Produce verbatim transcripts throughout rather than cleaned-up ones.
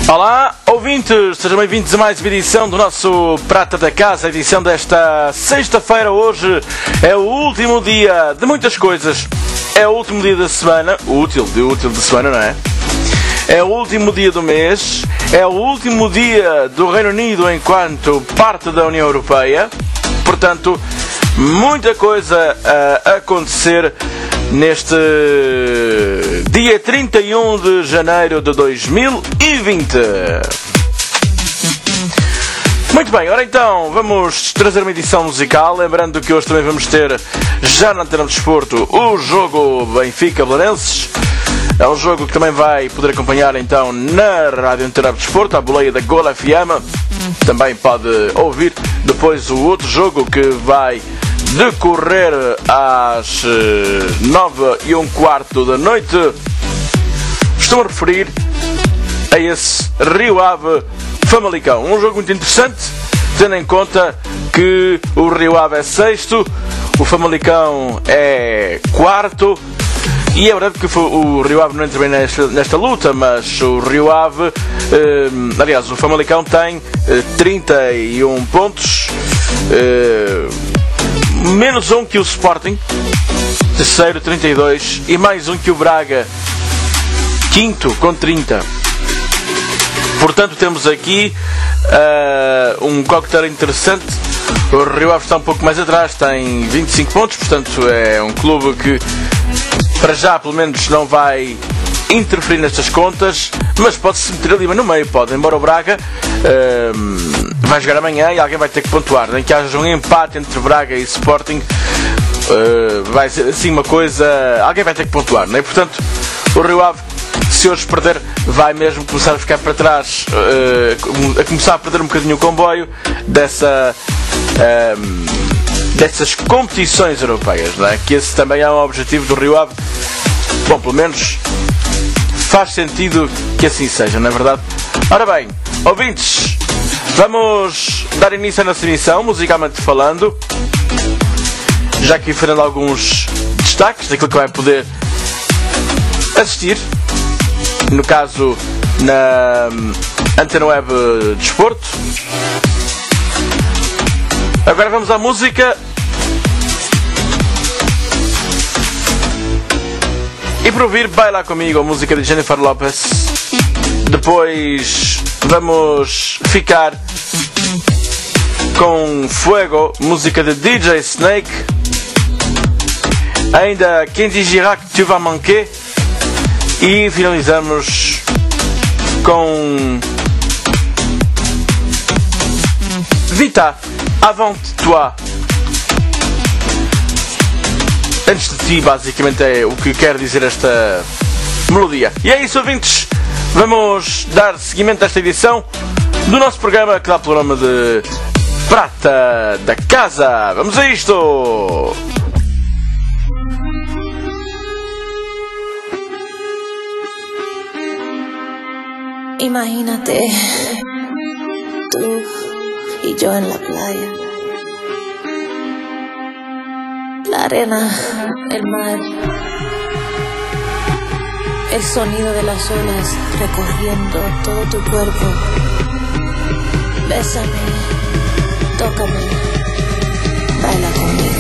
Olá, ouvintes, sejam bem-vindos a mais uma edição do nosso Prata da Casa, a edição desta sexta-feira. Hoje é o último dia de muitas coisas, é o último dia da semana, útil, de útil de semana, não é? É o último dia do mês, é o último dia do Reino Unido enquanto parte da União Europeia, portanto, muita coisa a acontecer neste dia trinta e um de janeiro de dois mil e vinte. Muito bem, ora então, vamos trazer uma edição musical, lembrando que hoje também vamos ter, já na Antena do Desporto, o jogo Benfica-Belenenses. É um jogo que também vai poder acompanhar então na Rádio Antena do Desporto, a boleia da Gol F M. Também pode ouvir depois o outro jogo que vai decorrer às nove e um quarto da noite. Estou a referir a esse Rio Ave Famalicão. Um jogo muito interessante, tendo em conta que o Rio Ave é sexto, o Famalicão é quarto. E é verdade que o Rio Ave não entra bem nesta, nesta luta, mas o Rio Ave, eh, aliás, o Famalicão tem eh, trinta e um pontos, eh, menos um que o Sporting, terceiro, trinta e dois, e mais um que o Braga, quinto, com trinta. Portanto, temos aqui uh, um coquetel interessante. O Rio Ave está um pouco mais atrás, tem vinte e cinco pontos, portanto é um clube que, para já, pelo menos, não vai interferir nestas contas, mas pode-se meter ali no meio, pode, embora o Braga uh, vai jogar amanhã e alguém vai ter que pontuar, nem que haja um empate entre Braga e Sporting, uh, vai ser assim uma coisa, alguém vai ter que pontuar, não é? Portanto, o Rio Ave, se hoje perder, vai mesmo começar a ficar para trás, uh, a começar a perder um bocadinho o comboio dessa, um, dessas competições europeias, não é? Que esse também é um objetivo do Rio Ave. Bom, pelo menos faz sentido que assim seja, não é verdade? Ora bem, ouvintes, vamos dar início à nossa emissão, musicalmente falando, já que fazendo alguns destaques daquilo que vai poder assistir, no caso na Antena Web Desporto. Agora vamos à música. E para ouvir, baila comigo, a música de Jennifer Lopez. Depois vamos ficar com Fuego, música de D J Snake. Ainda Quem Dirá Que Tu Vas Manquer. E finalizamos com Vita, Avant Toi. Antes de ti, basicamente, é o que quer dizer esta melodia. E é isso, ouvintes. Vamos dar seguimento a esta edição do nosso programa, que dá pelo nome de Prata da Casa. Vamos a isto! Imagínate, tú y yo en la playa, la arena, el mar, el sonido de las olas recorriendo todo tu cuerpo. Bésame, tócame, baila conmigo.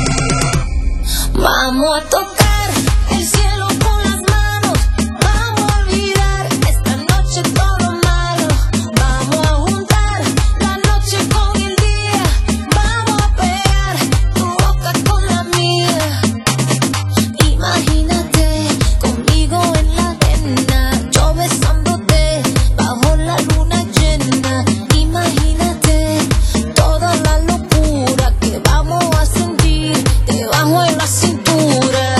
Vamos a tocar el cielo con las manos, vamos a olvidar esta noche todo malo. Vamos a juntar la noche con el día, vamos a pegar tu boca con la mía. Imagínate conmigo en la arena, yo besándote bajo la luna llena. Imagínate toda la locura que vamos a sentir debajo de la cintura.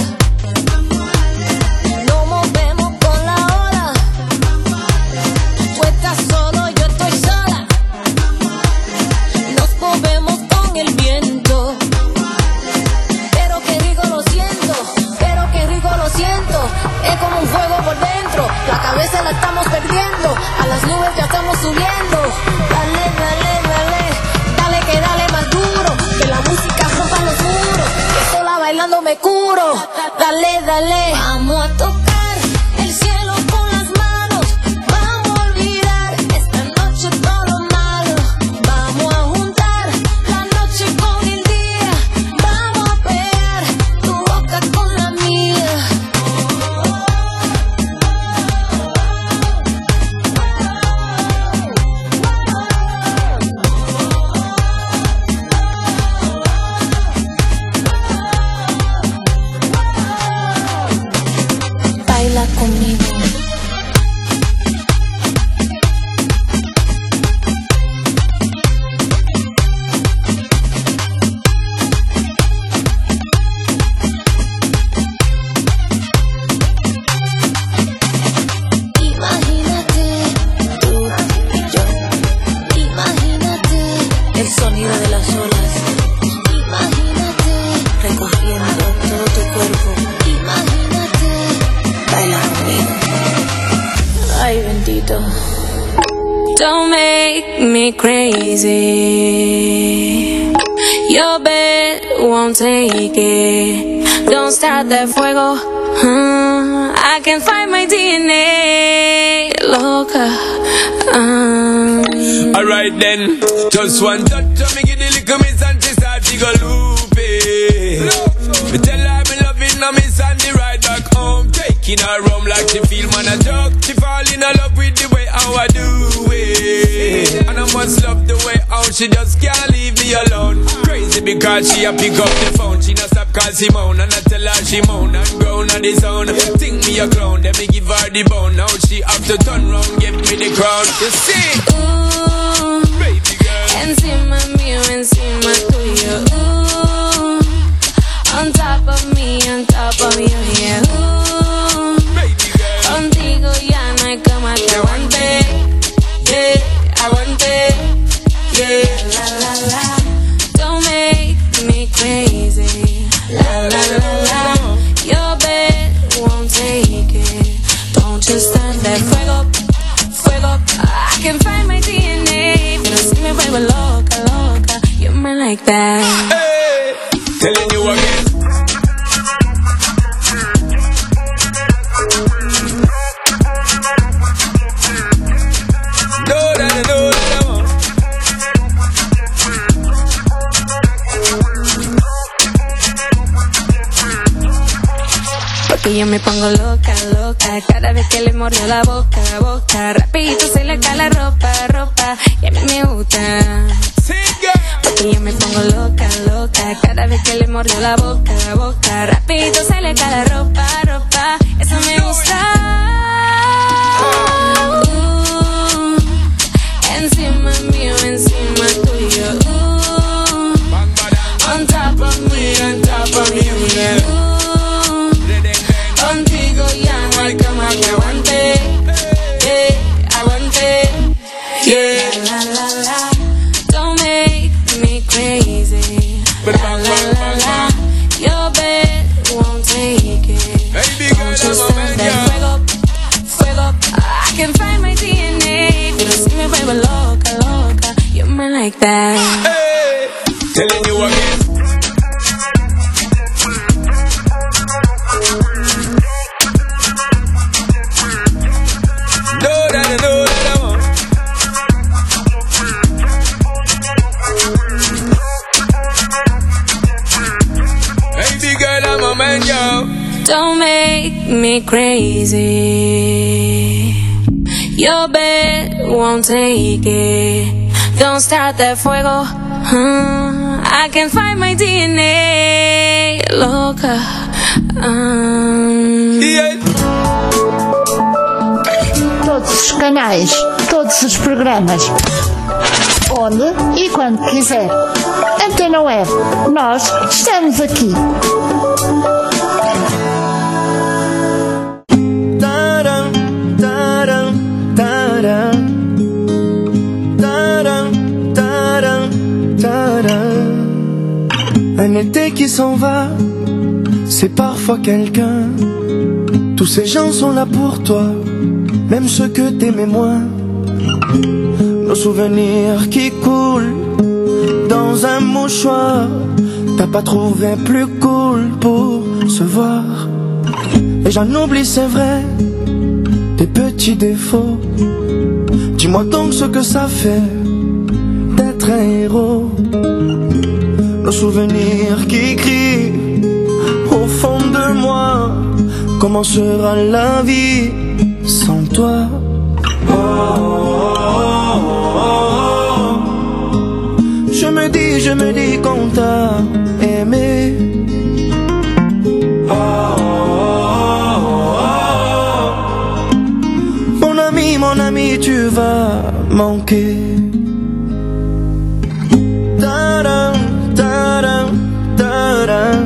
Nos movemos con la ola, tú estás solo, yo estoy sola. Nos movemos con el viento, pero qué rico lo siento, pero qué rico lo siento. Es como un fuego por dentro, la cabeza la estamos perdiendo, a las nubes ya estamos subiendo. Dale, dale, dale, dale que dale más duro, que la música rompa los muros, que sola bailando me curo. Dale, dale, vamos a tocar el cielo con las manos, vamos a olvidar todo tu cuerpo. Imagínate, baila conmigo. Ay, bendito. Don't make me crazy. Your bed won't take it. Don't start that fuego. Uh, I can find my D N A. Loca. Um. Alright then, just one touch of me, give the little miss and she start to go loopy. Me tell her me loving her miss and the ride back home. Taking her home like she feel man a joke. She fall in love with the way how I do it. And I must love the way how she just can't leave me alone. Crazy because she a pick up the phone. She not stop call she moan. And I tell her she moan and groan on the zone. Think me a clown, then me give her the bone. Now she have to turn round, give me the crown. You see? Ooh, baby girl. Encima mío, encima tuyo. Ooh, on top of me, on top of you, yeah. Ooh, baby girl. Contigo ya no hay cama que aguante. Yeah, aguante. Yeah, la la la. Don't make me crazy. La la la la. Your bed won't take it. Don't just start that fuego, fuego. I can find my D N A. Pero si me vuelvo loca, loca. You're mine like that. Hey, telling you again. Do that, do that, Porque yo me pongo loca, loca. Cada vez que le mordió la boca, la boca. Rapidito se le cae la ropa, ropa. Y a mí me gusta. Porque yo me pongo loca, loca. Cada vez que le mordió la boca, la boca. Rapidito se le cae la ropa, ropa. Eso me gusta. Uh, encima mío, encima tuyo. Uh, on top of me, on top of you, yeah. Uh, contigo ya no hay cama que aguante. Yeah, aguante. Yeah, la la la. Don't make me crazy. La la la la. Your bed won't take it. baby Don't girl, just I'm a start man, that yeah. fuego, fuego. I can find my D N A. Pero si me vuelvo loca, loca. You're mine like that. Hey, telling you again. Do that, do that, I want. Baby girl, I'm a man, yo. Don't make me crazy. Your bed won't take it. Don't start that fuego. Uh, I can find my D N A. Loca. Um. Yeah. Todos os canais, todos os programas, onde e quando quiser. Antena Web, nós estamos aqui. Un été qui s'en va, c'est parfois quelqu'un. Tous ces gens sont là pour toi, même ceux que t'aimais moins. Nos souvenirs qui coulent dans un mouchoir. T'as pas trouvé plus cool pour se voir. Et j'en oublie, c'est vrai, tes petits défauts. Dis-moi donc ce que ça fait d'être un héros. Nos souvenirs qui crient au fond de moi. Comment sera la vie sans toi? Oh, oh, oh, oh. Je me dis, je me dis qu'on t'a aimé. Oh, oh, oh. Mon ami, mon ami, tu vas manquer. Ta-dam, ta-dam, ta-dam.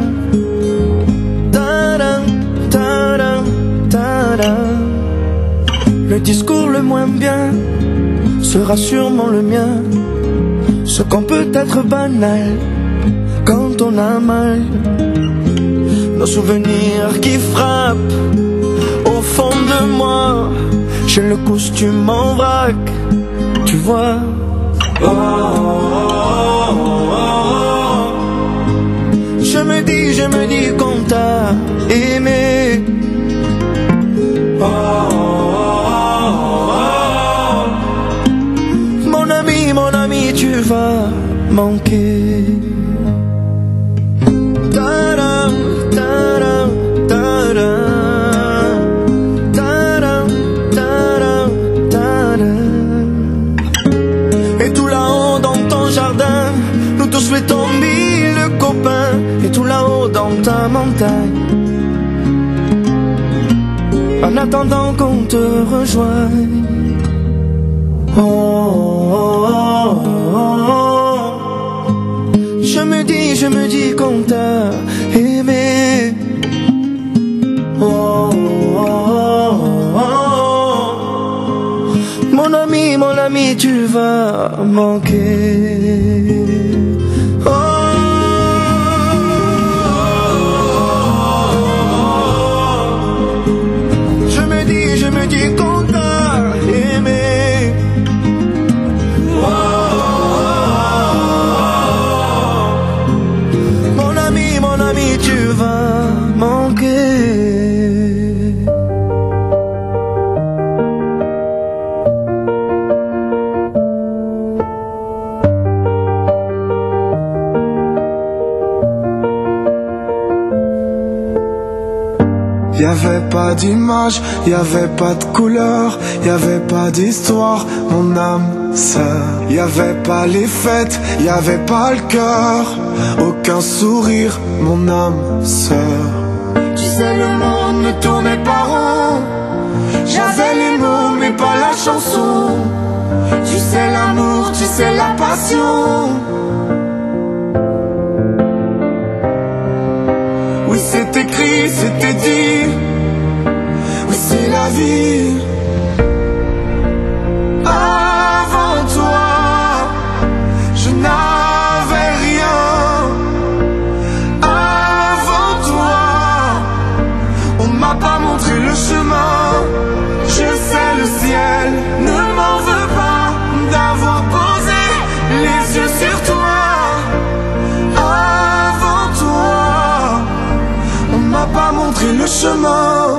Le discours le moins bien sera sûrement le mien. Ce qu'on peut être banal quand on a mal. nos souvenirs qui frappent au fond de moi. J'ai le costume en vrac, tu vois. Oh, oh, oh, oh. Je me dis, je me dis qu'on t'a aimé. Oh, oh, oh. Mon ami, mon ami, tu vas manquer. Ta-da, ta-da, ta-da. Souhaitons mille copains et tout là-haut dans ta montagne. En attendant qu'on te rejoigne. Oh, oh, oh, oh. Je me dis, je me dis qu'on t'a aimé. Oh, oh, oh, oh. Mon ami, mon ami, tu vas manquer. Je me dis qu'on t'a aimé. Oh, mon ami, mon ami, tu vas manquer. Y'avait pas d'image, y'avait pas de couleur, y'avait pas d'histoire, mon âme sœur. Y'avait pas les fêtes, y'avait pas le cœur, aucun sourire, mon âme sœur. Tu sais le monde ne tournait pas rond. J'avais les mots mais pas la chanson. Tu sais l'amour, tu sais la passion. Oui c'est écrit, c'était dit. Oui c'est la vie. Avant toi, je n'avais rien. Avant toi, on m'a pas montré le chemin. Je sais le ciel ne m'en veut pas d'avoir posé les yeux sur toi. Avant toi, on m'a pas montré le chemin.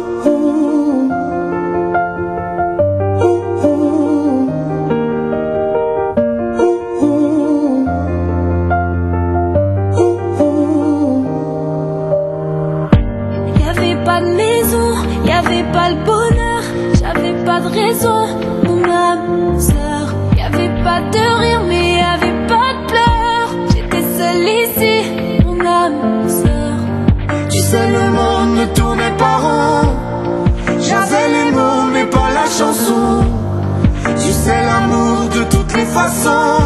Raison, mon âme sœur. Y'avait pas de rire, mais y'avait pas de pleurs. J'étais seule ici, mon âme sœur. Tu sais le monde ne tournait pas rond. J'avais les mots mais pas la chanson. Tu sais l'amour de toutes les façons.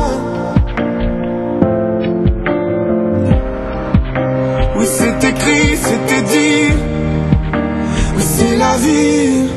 Oui c'est écrit, c'était dit. Oui c'est la vie.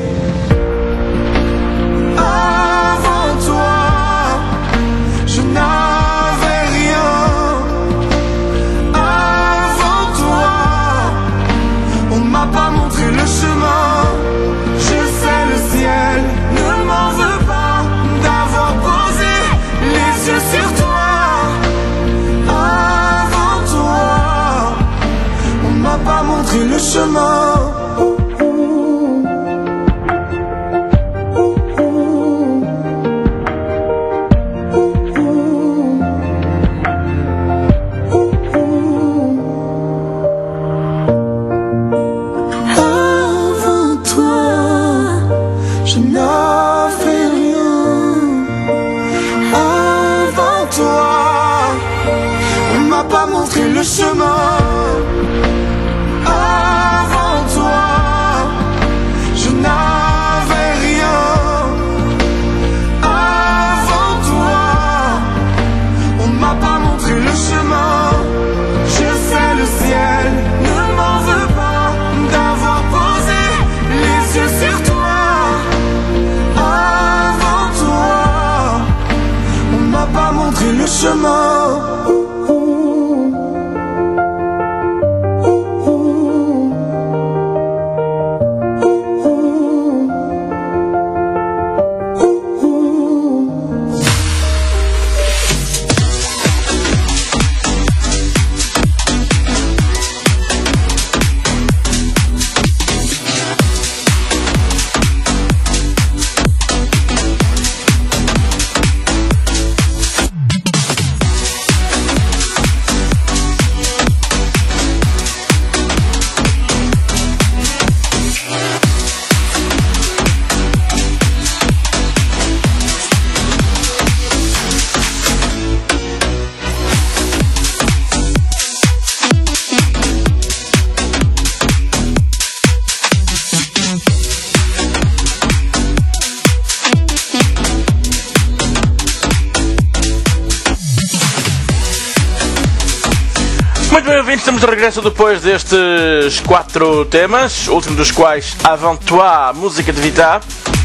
Le chemin. Avant toi, je n'avais rien. Avant toi, on m'a pas montré le chemin. Avant toi, Muito bem, ouvintes, estamos de regresso depois destes quatro temas, o último dos quais Avant Toi, música de Vita.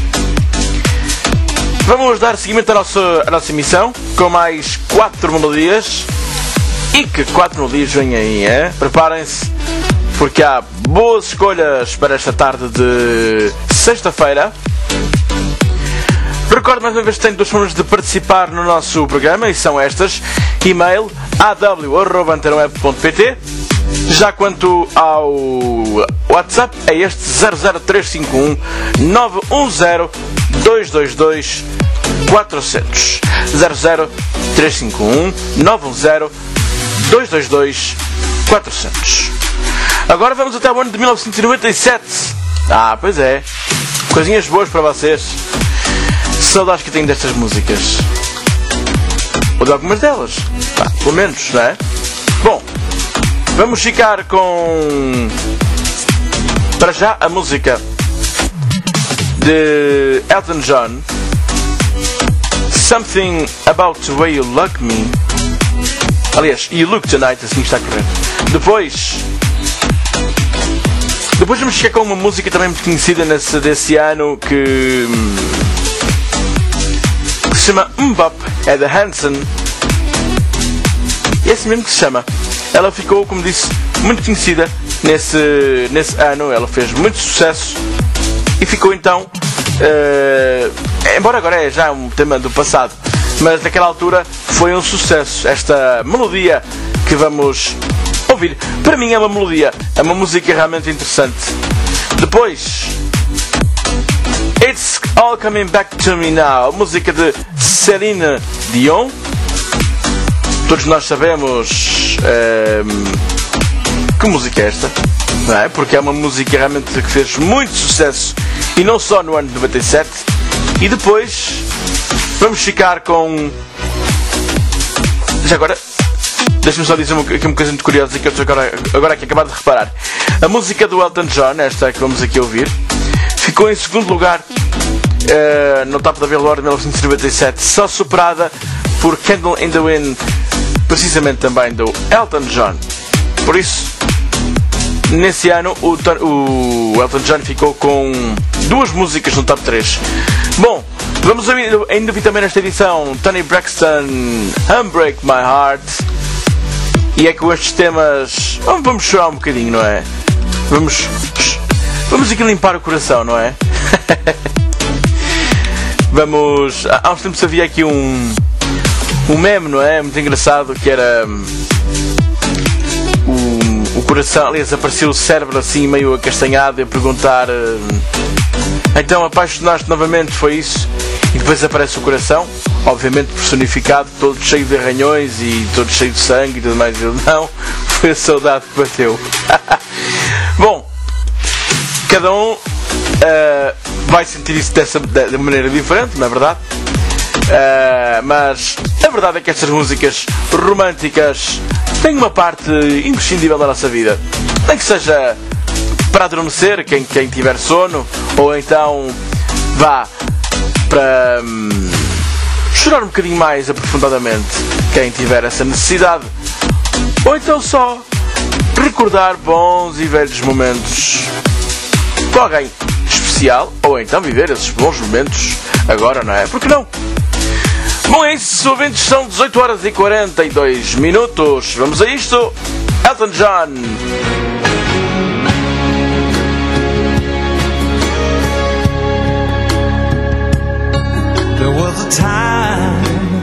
Vamos dar seguimento à nossa, à nossa emissão com mais quatro melodias. E que quatro melodias vêm aí, é? Preparem-se, porque há boas escolhas para esta tarde de sexta-feira. Recordo mais uma vez que tenho duas formas de participar no nosso programa e são estas: e-mail a w arroba antena web ponto p t. Já quanto ao WhatsApp é este zero zero três cinco um nove um zero dois dois dois quatro zero zero zero zero três cinco um nove um zero dois dois dois quatro zero zero. Agora vamos até o ano de mil novecentos e noventa e sete. Ah, pois é, coisinhas boas para vocês. Saudades que tenho destas músicas, ou de algumas delas, ah, pelo menos, não é? Bom, vamos ficar com, para já, a música de Elton John, Something About the Way You Look Me. Aliás, You Look Tonight, assim está correto. Depois, depois vamos ficar com uma música também muito conhecida nesse, desse ano que, que se chama Mbop, é da Hanson. É assim mesmo que se chama. Ela ficou, como disse, muito conhecida nesse, nesse ano. Ela fez muito sucesso e ficou então, uh, embora agora é já um tema do passado, mas naquela altura foi um sucesso esta melodia que vamos ouvir. Para mim é uma melodia, é uma música realmente interessante. Depois, It's All Coming Back to Me Now, música de Celine Dion. Todos nós sabemos um, que música é esta, não é? Porque é uma música realmente que fez muito sucesso, e não só no ano de noventa e sete. E depois vamos ficar com... Já agora, deixa-me só dizer uma, aqui uma coisa muito curiosa que eu estou agora, agora aqui acabado de reparar. A música do Elton John, esta que vamos aqui ouvir, ficou em segundo lugar uh, no top da Billboard de mil novecentos e noventa e sete, só superada por Candle in the Wind, precisamente também do Elton John. Por isso, nesse ano o, o Elton John ficou com duas músicas no top três. Bom, vamos ouvir, ainda vi também nesta edição, Toni Braxton, Unbreak My Heart. E é com estes temas vamos chorar um bocadinho, não é? Vamos, vamos aqui limpar o coração, não é? Vamos... Há uns tempos havia aqui um um meme, não é? Muito engraçado, que era o, o coração, aliás, apareceu o cérebro assim meio acastanhado e a perguntar: então apaixonaste novamente, foi isso? E depois aparece o coração, obviamente personificado, todo cheio de arranhões e todo cheio de sangue e tudo mais. Ele: não, foi a saudade que bateu. Bom, cada um uh, vai sentir isso dessa, de maneira diferente, não é verdade? Uh, mas a verdade é que estas músicas românticas têm uma parte imprescindível da nossa vida. Nem que seja para adormecer, quem, quem tiver sono, ou então vá para hum, chorar um bocadinho mais aprofundadamente, quem tiver essa necessidade, ou então só recordar bons e velhos momentos com alguém especial, ou então viver esses bons momentos agora, não é? Porque não? Bom, é isso, ouvintes, são dezoito horas e quarenta e dois minutos. Vamos a isto. Elton John. There was a time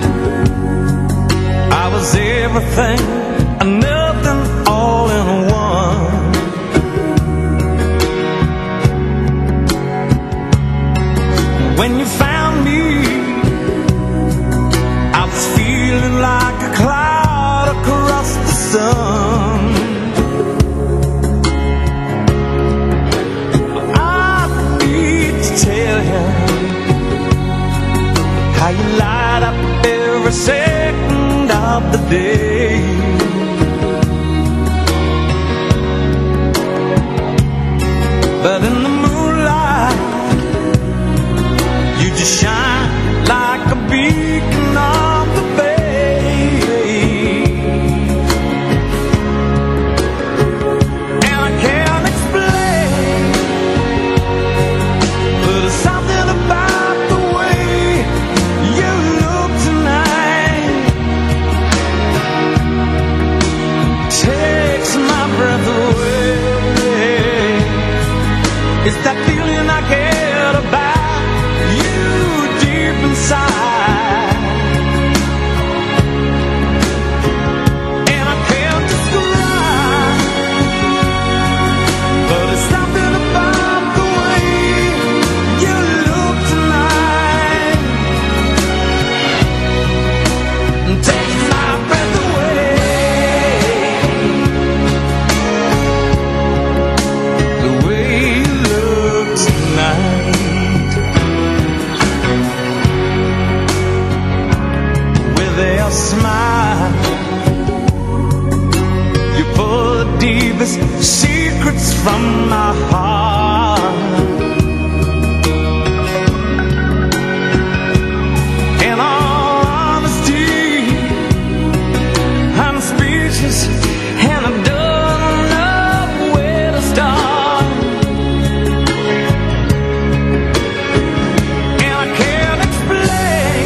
I was everything and nothing all in one. When you found me, I was feeling like a cloud across the sun. I need to tell you how you light up every second of the day. But in the moonlight, you just shine like a beacon on the bay. It's that feeling I get about you deep inside, and I can't describe, but it's something about the way you look tonight, takes my breath away. The way you look tonight, with a smile, you pull the deepest secrets from my heart. In all honesty, I'm speechless and I don't know where to start. And I can't explain,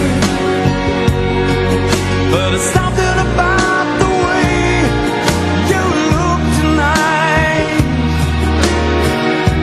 but it's something about the way you look tonight,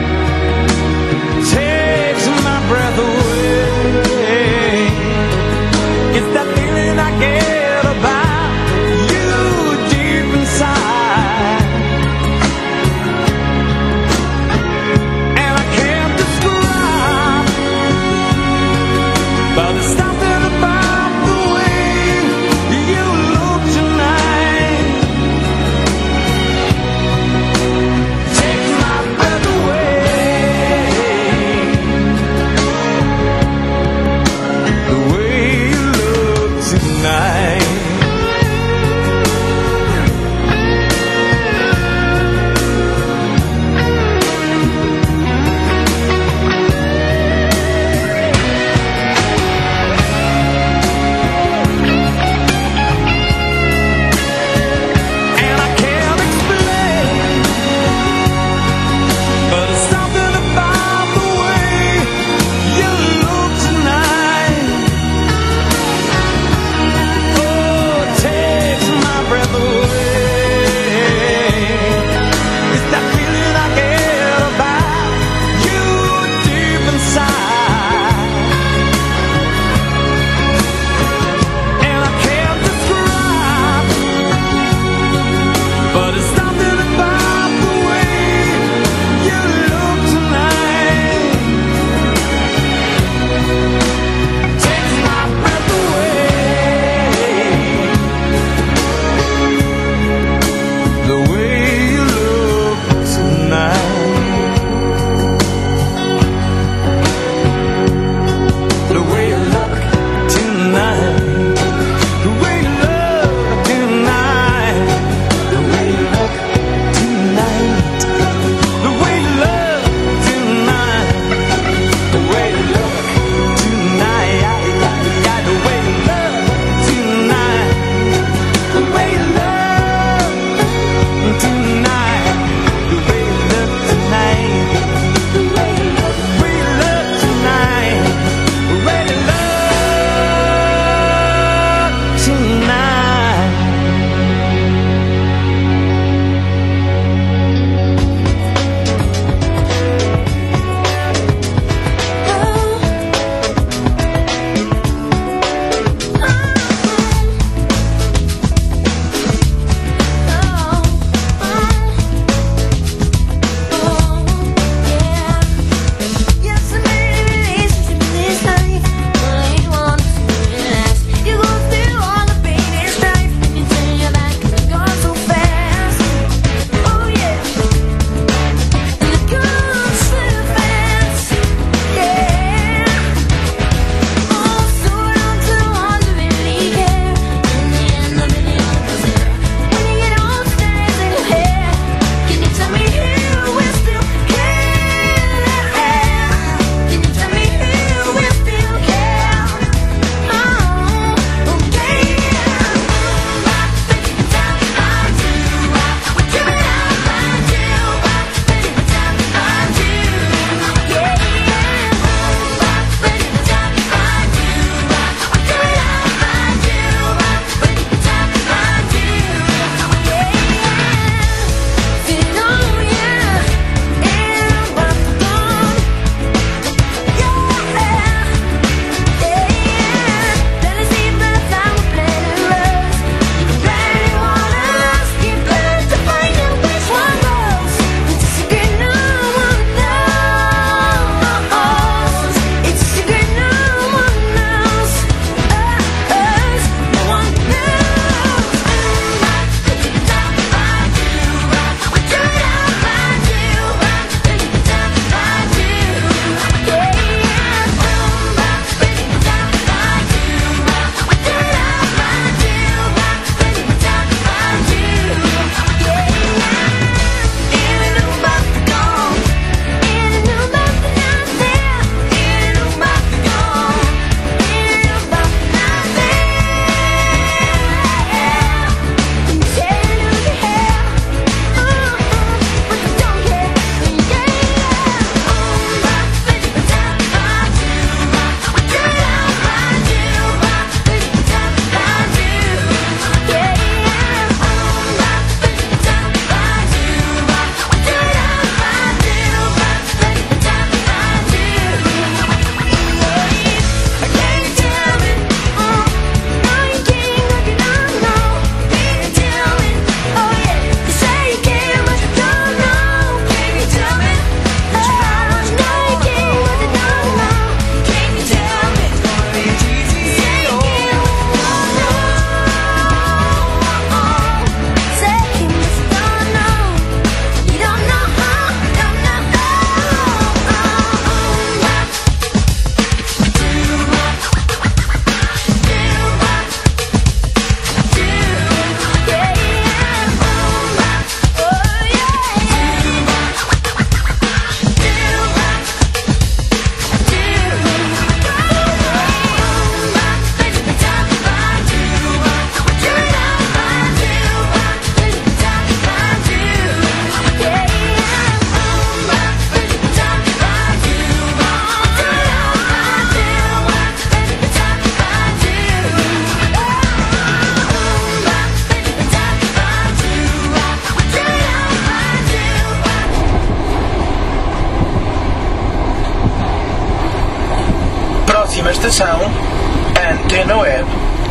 Próxima estação, Antena Web.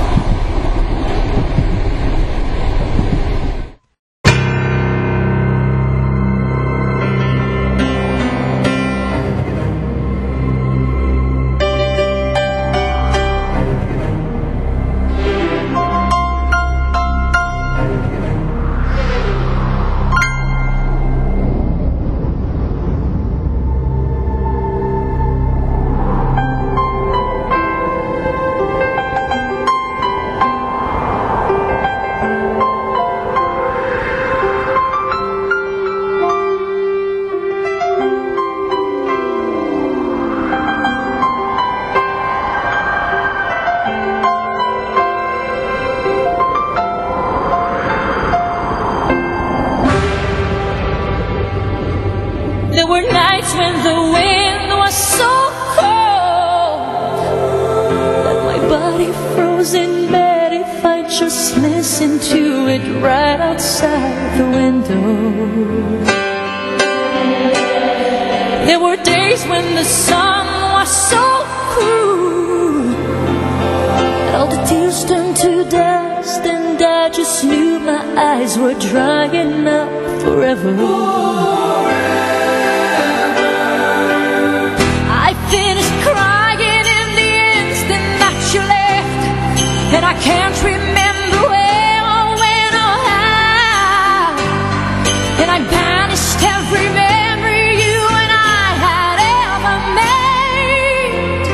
There were nights when the wind was so cold that my body froze in bed if I just listened to it right outside the window. There were days when the sun was so cruel that all the tears turned to dust, and I just knew my eyes were drying up forever. Finished crying in the instant that you left, and I can't remember where or when or how, and I banished every memory you and I had ever made.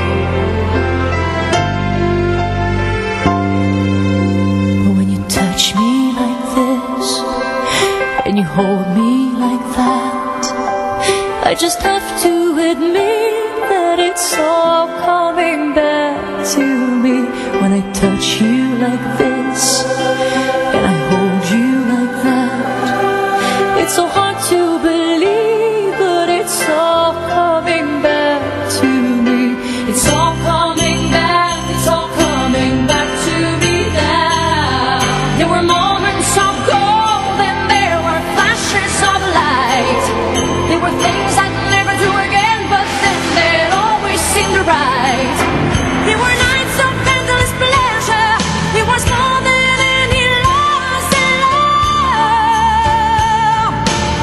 But when you touch me like this, and you hold me like that, I just have to admit that it's all coming back to me. When I touch you like this and I hold you like that, it's so hard to believe, but it's all coming back to me. It's all coming back, it's all coming back to me now. There were moments of gold and there were flashes of light. There were things I'd never do again, but then they'd always seem right. There were nights of endless pleasure. It was more than any loss in love.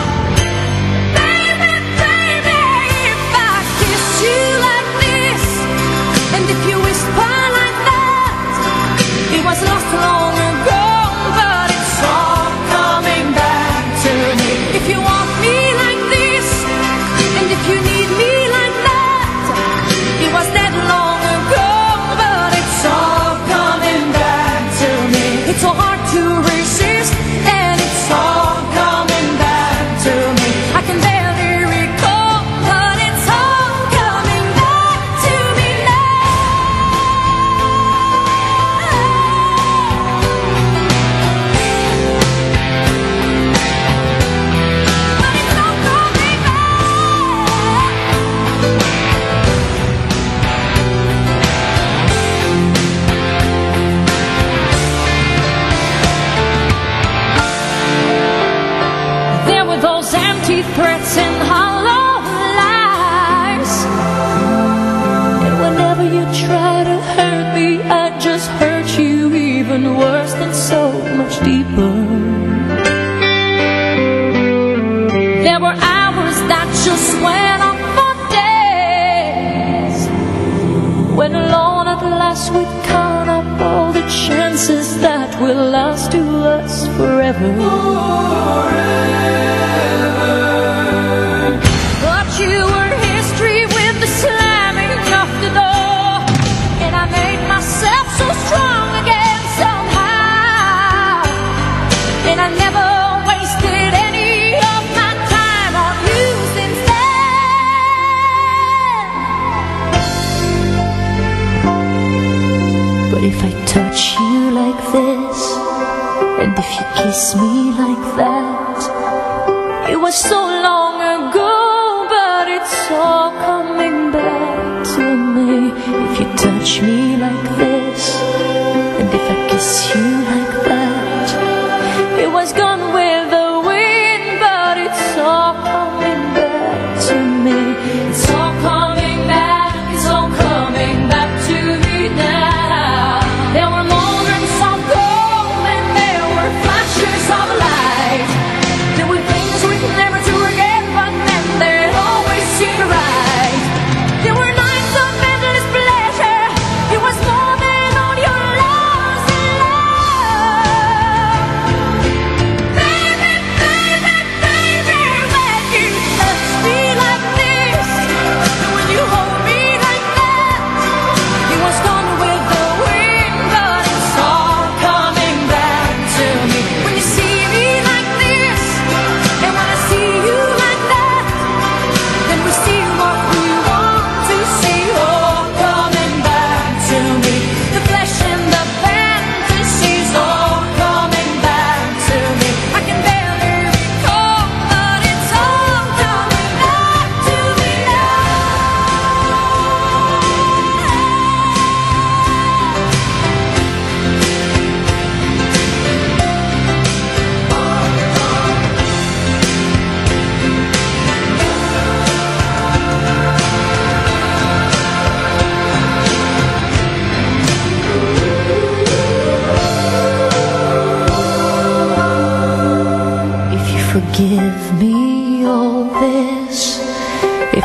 Baby, baby, if I kiss you like this, and if you whisper like that, it was lost long ago, but it's all coming back to me. If you want me like this, and if you need me like that, it was that long ago, but it's all coming back to me. It's so hard to resist, and it's all coming back to me. I can barely recall, but it's all coming back to me now. But it's all coming back. There were those empty threats and hollow lies, and whenever you try to hurt me, I just hurt you even worse and so much deeper. There were hours that just went on for days, when alone at last we'd count up all the chances that will last to us forever. But you were history with the slamming of the door, and I made myself so strong again somehow, and I never wasted any of my time on you since then. But if I touch you like this, and if you kiss me like that, it was so long ago, but it's all coming back to me. If you touch me like this, and if I kiss you like that, it was gone with the wind, but it's all coming back to me. It's all coming back, it's all coming back to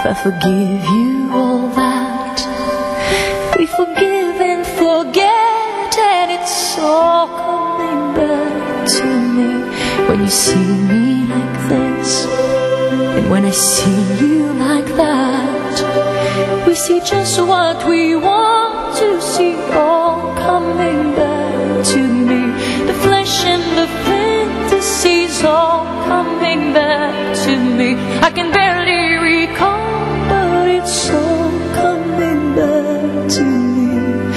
if I forgive you all that we forgive and forget, and it's all coming back to me when you see me like this, and when I see you like that. We see just what we want to see, all coming back to me. The flesh and the fantasies all coming back to me. I can barely recall, but it's all coming back to me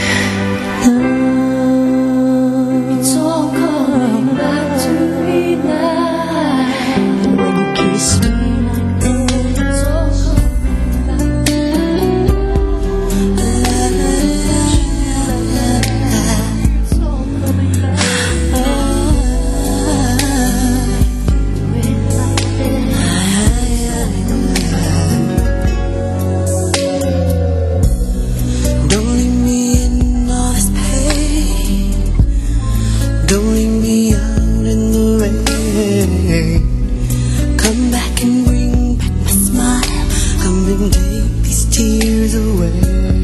now. It's all coming back to me now. And when you kiss me like that, it's all coming back. It's all coming back. Don't leave me in all this pain. Don't leave me out in the rain. Come back and bring back my smile. Come and take these tears away.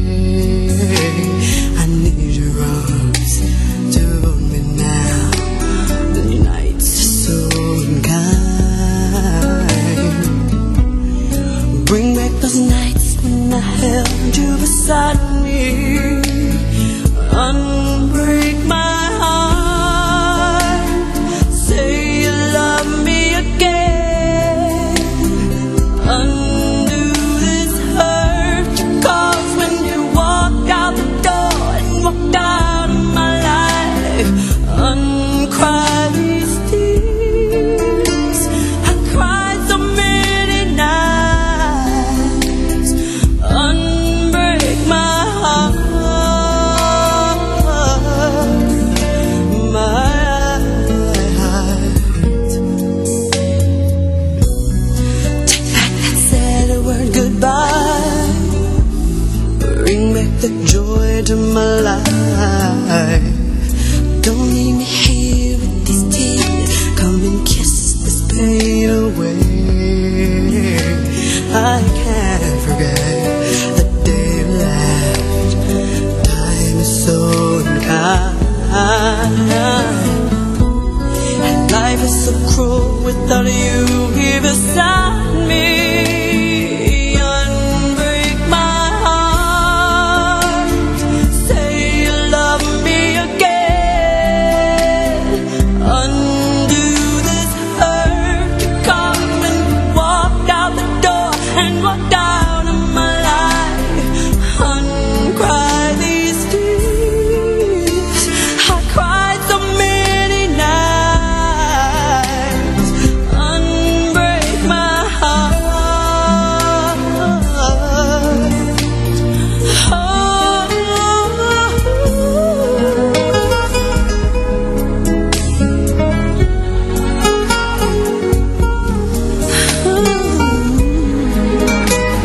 I need your arms to hold me now. The nights are so unkind. Bring back those nights when I held you beside me. Unbreak my heart. Say you love me again. Undo this hurt you caused when you walked out the door and walked out of my life. Uncry these tears. I cried so many nights. Unbreak my heart. My heart. Take back that sad word goodbye. Bring back the joy to my life. Don't leave me here with these tears. Come and kiss this pain away. I can't forget the day you left. Time is so unkind. And life is so cruel without you here beside me. Unbreak my heart. Say you love me again. Undo this hurt you caused when you walked out the door and walked out of my life. Uncry these tears. I cried so many nights. Unbreak my heart. Oh.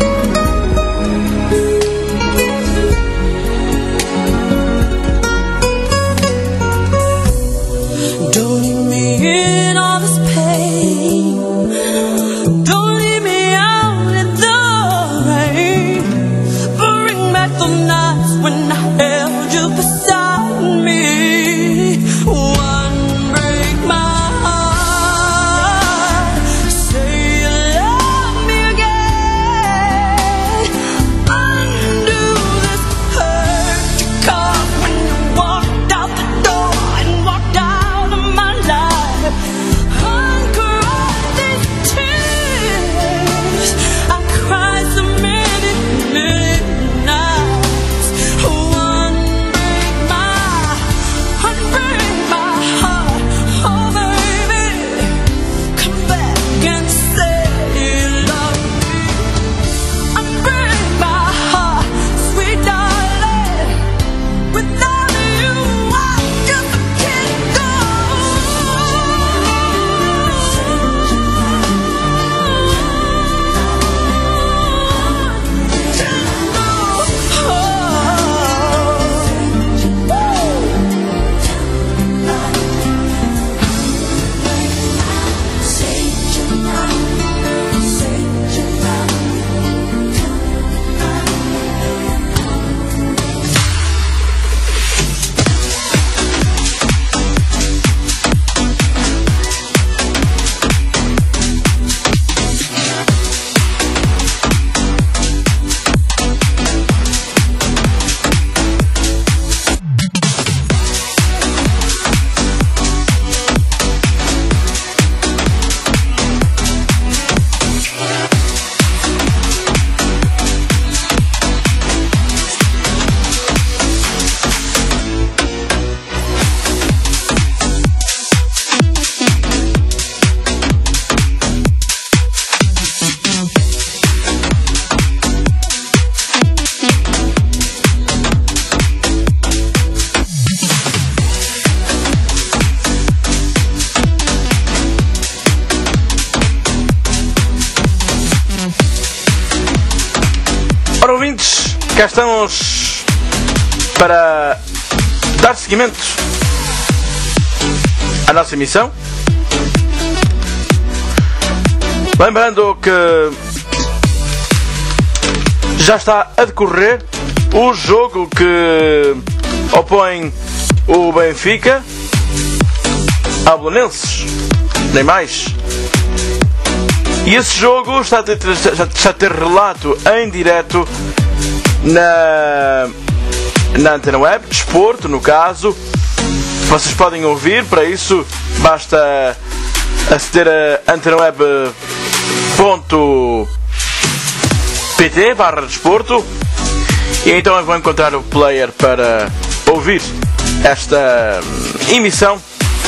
cá estamos para dar seguimento à nossa emissão. Lembrando que já está a decorrer o jogo que opõe o Benfica ao Belenenses, nem mais. E esse jogo está a ter, já está a ter relato em direto na, na Antena Web, Desporto, no caso. Vocês podem ouvir, para isso basta aceder a antenaweb ponto pt barra desporto e então vão encontrar o player para ouvir esta emissão.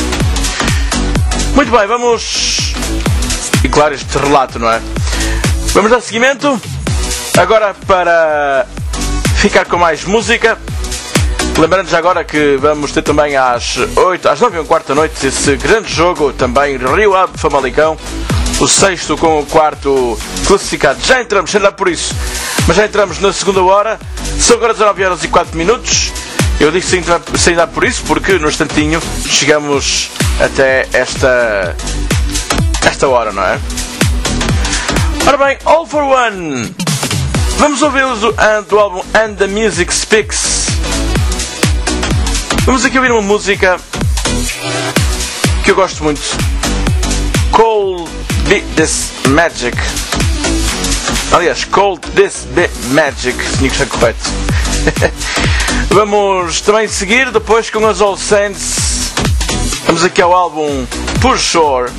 Muito bem, vamos... E claro, este relato, não é? Vamos dar seguimento agora para ficar com mais música. Lembrando já agora que vamos ter também às oito, às nove e um quarto da noite esse grande jogo também, Rio Ave Famalicão, o sexto com o quarto classificado. Já entramos, sem dar por isso, mas já entramos na segunda hora. São agora dezanove horas e quatro minutos. Eu digo sem, sem dar por isso porque no instantinho chegamos até esta esta hora, não é? Ora bem, All for One. Vamos ouvi-los do, do álbum And the Music Speaks. Vamos aqui ouvir uma música que eu gosto muito. Cold Be This Magic. Aliás, Cold This Be Magic, tinha que estar correto. Vamos também seguir depois com os All Saints. Vamos aqui ao álbum For Sure,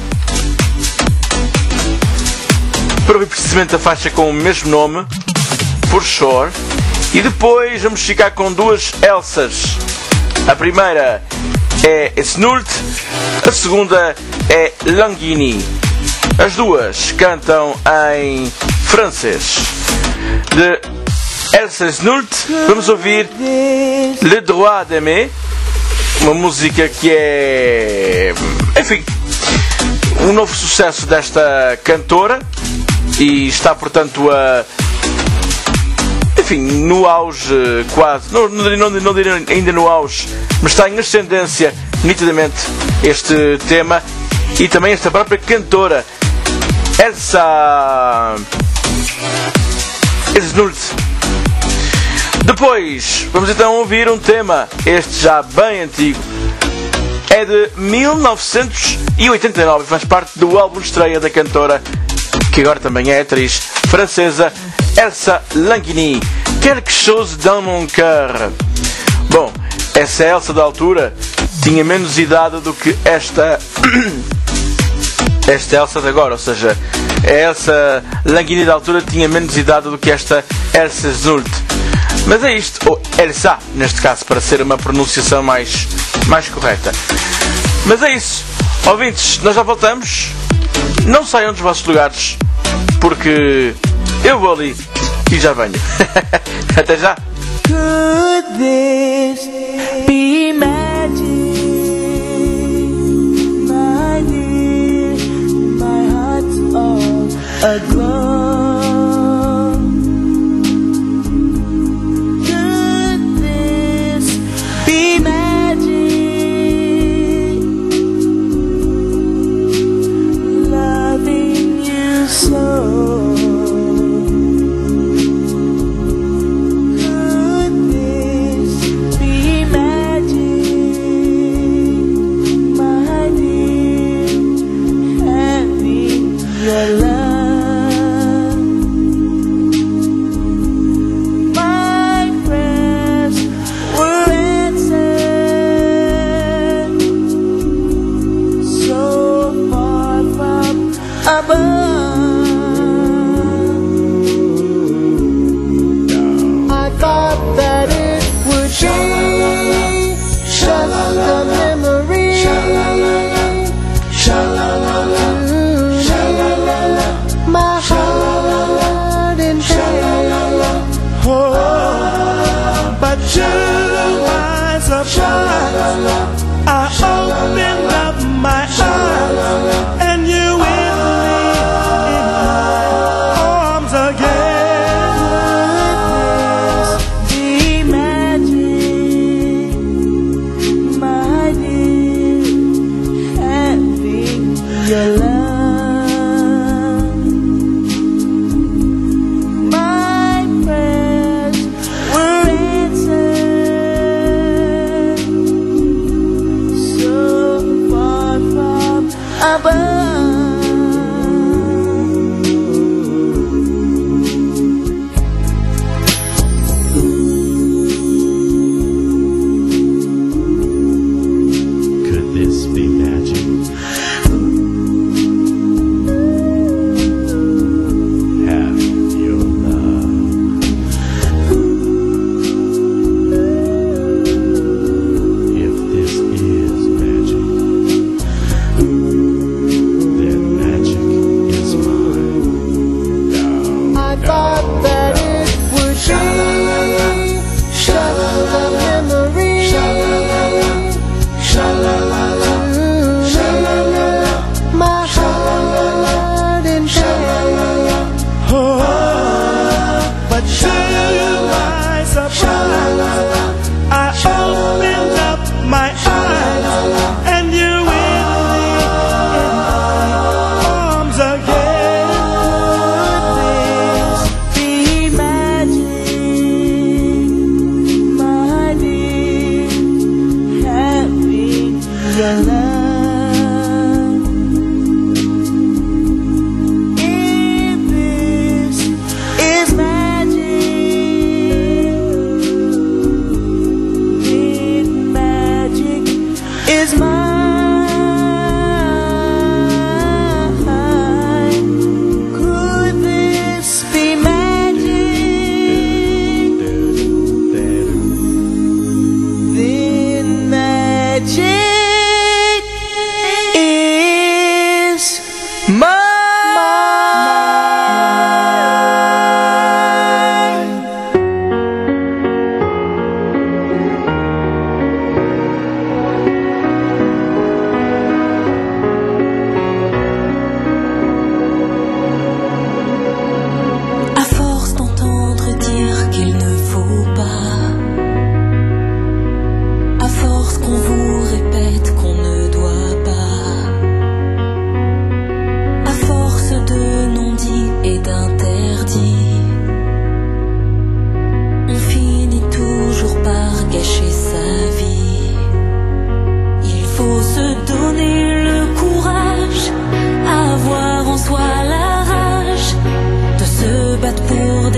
para ouvir precisamente a faixa com o mesmo nome, For Sure. E depois vamos ficar com duas Elsas. A primeira é Snult, a segunda é Languini. As duas cantam em francês. De Elsa Snult vamos ouvir Le Droit d'Aimer, uma música que é, enfim, um novo sucesso desta cantora e está portanto a, enfim, no auge quase, não, não, não diria ainda no auge, mas está em ascendência nitidamente este tema e também esta própria cantora Elsa Snult. Depois vamos então ouvir um tema, este já bem antigo, é de mil novecentos e oitenta e nove, faz parte do álbum de estreia da cantora, que agora também é atriz francesa, Elsa Languini. Quelque chose dans mon cœur. Bom, essa Elsa da altura tinha menos idade do que esta esta Elsa de agora, ou seja, a Elsa Languini da altura tinha menos idade do que esta Elsa Snult. Mas é isto, ou Elsa neste caso, para ser uma pronunciação mais, mais correta. Mas é isso, ouvintes, nós já voltamos. Não saiam dos vossos lugares, porque eu vou ali e já venho. Até já. Could this be magic? My dear, my heart's all aglow. Could this be magic? Loving you so. Your love.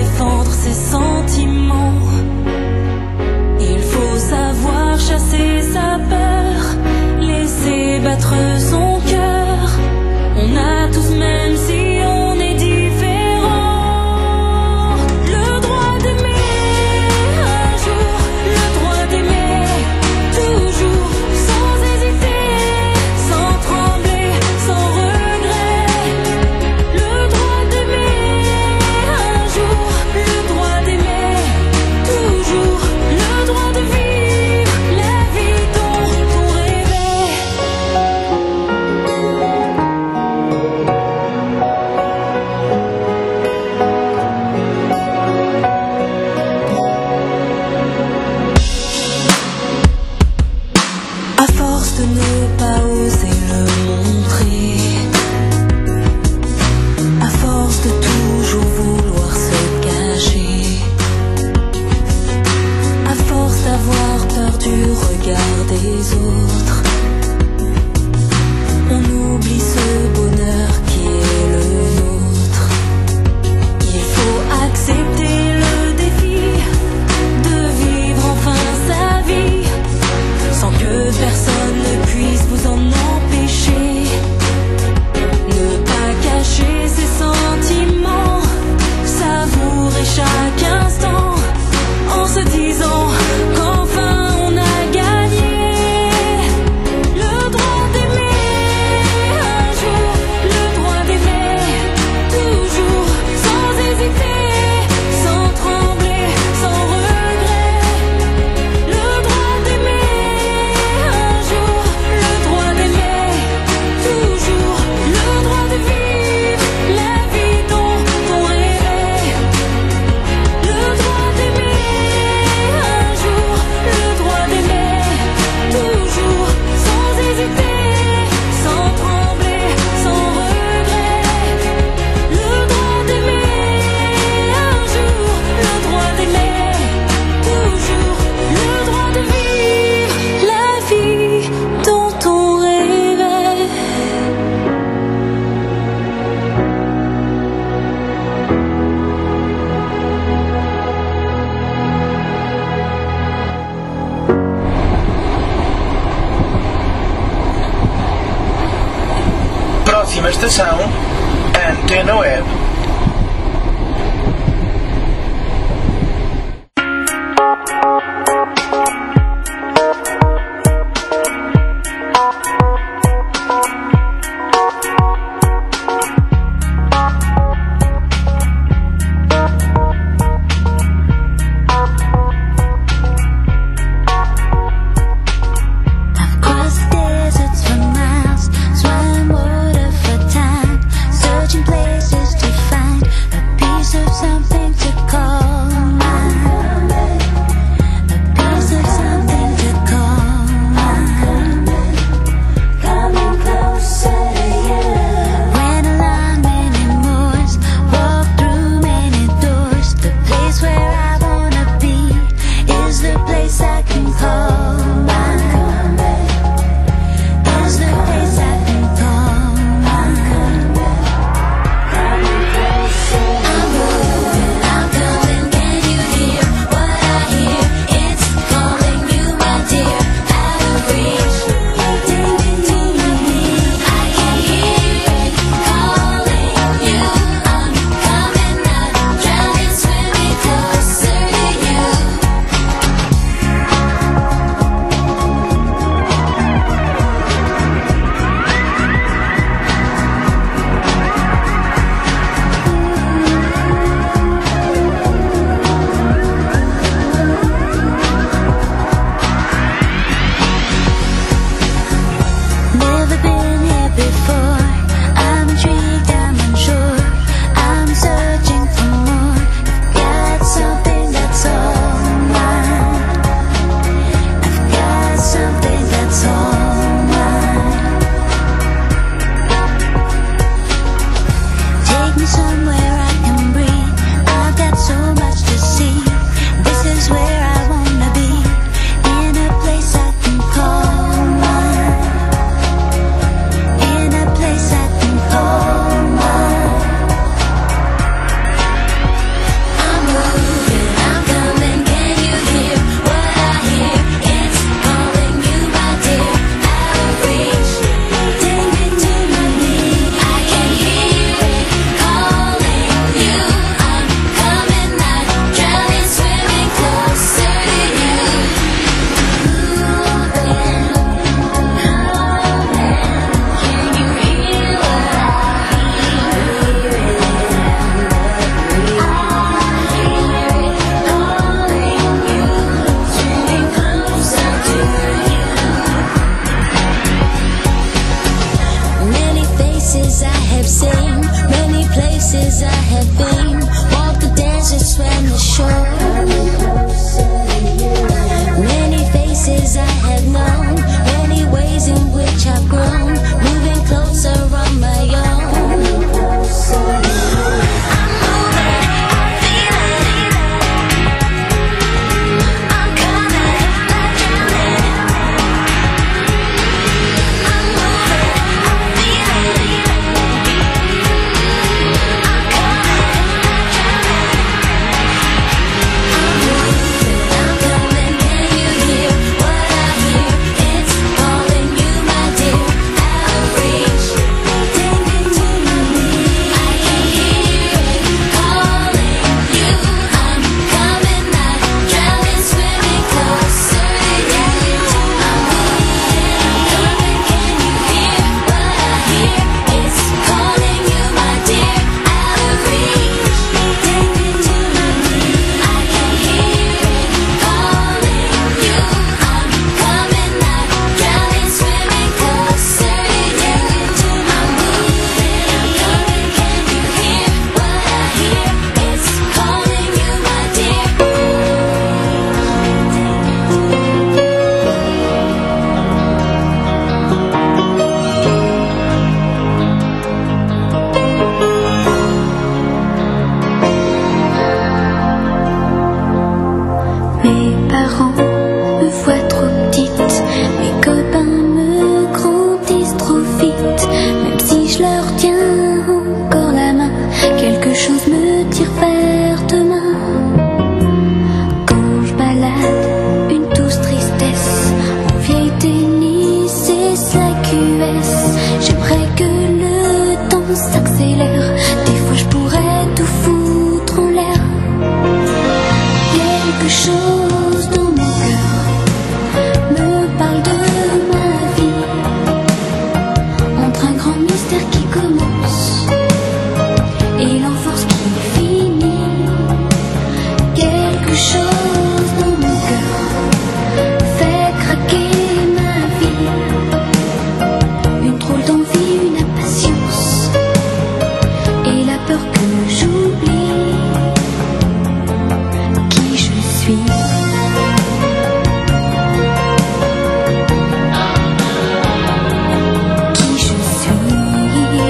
défendre ses sentiments. Il faut savoir chasser sa peur, laisser battre son cœur. On a tous, même si on est différent, le droit d'aimer un jour, le droit d'aimer toujours, sans hésiter, sans trembler, sans regret. Le droit d'aimer un jour, le droit d'aimer toujours, le droit de vivre la vie dont on rêvait. À force de ne pas oser le montrer, à force de toujours vouloir se cacher, à force d'avoir peur du regard des autres, on oublie ce bonheur qui est le nôtre. Il faut accepter le défi de vivre enfin sa vie, sans que personne ne puisse vous en empêcher. Ne pas cacher ses sentiments, savourer chaque instant, en se disant qu'enfin on a gagné. Le droit d'aimer un jour, le droit d'aimer toujours, sans hésiter, sans trembler, sans regret. Le droit d'aimer un jour, le droit d'aimer toujours, le droit de vivre la vie dont on rêvait. Le droit d'aimer un jour, le droit d'aimer toujours, sans hésiter, sans trembler, sans regret. Le droit d'aimer un jour, le droit d'aimer toujours, le droit de vivre la vie dont on rêvait. Próxima estação, Antena Web. I've crossed deserts for miles, swam water for time, searching places to chose dans mon cœur me parle de ma vie, entre un grand mystère qui commence et l'enfance qui finit. Quelque chose dans mon cœur fait craquer ma vie, une drôle d'envie, une impatience et la peur que j'oublie qui je suis. Qui je suis.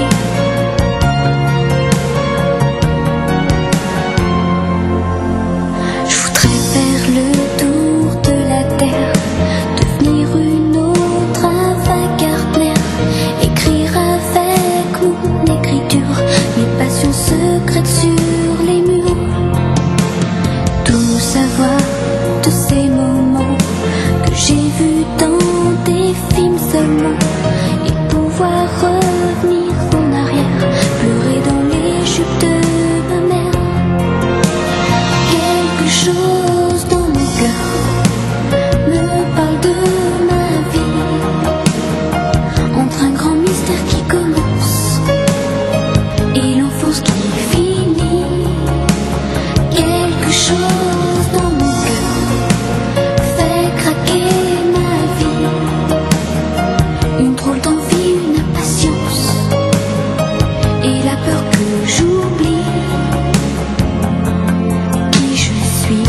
Je voudrais faire le tour de la terre, devenir une autre avant-garde, écrire avec mon écriture mes passions secrètes sur les murs, tout savoir de ces moments que j'ai vus dans des films seulement, et pouvoir revenir en arrière, pleurer dans les jupes de ma mère. Quelque chose dans mon cœur me parle de ma vie, entre un grand mystère qui commence et l'enfance qui finit. Quelque chose dans mon cœur fait craquer ma vie, une drôle d'envie, une impatience et la peur que j'oublie qui je suis.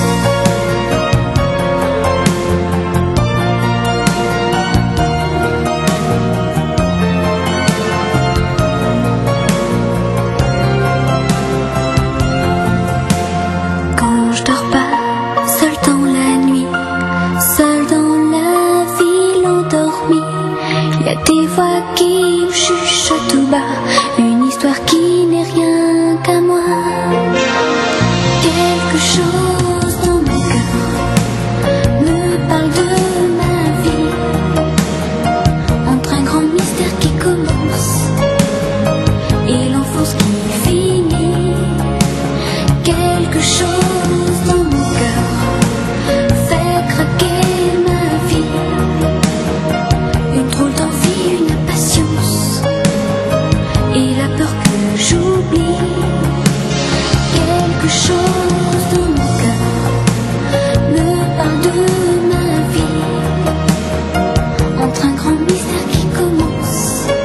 Quand je dors pas, seul dans la nuit, seul dans la ville endormie, y a des voix qui me chuchotent tout bas, une histoire qui n'est rien qu'à moi. Quelque chose dans mon cœur me parle de ma vie, entre un grand mystère qui commence et l'enfance qui finit. Quelque chose dans mon cœur fait craquer ma vie, une drôle d'envie, une impatience et la peur que j'oublie. Quelque chose dans mon cœur me parle de ma vie, entre un grand mystère qui commence.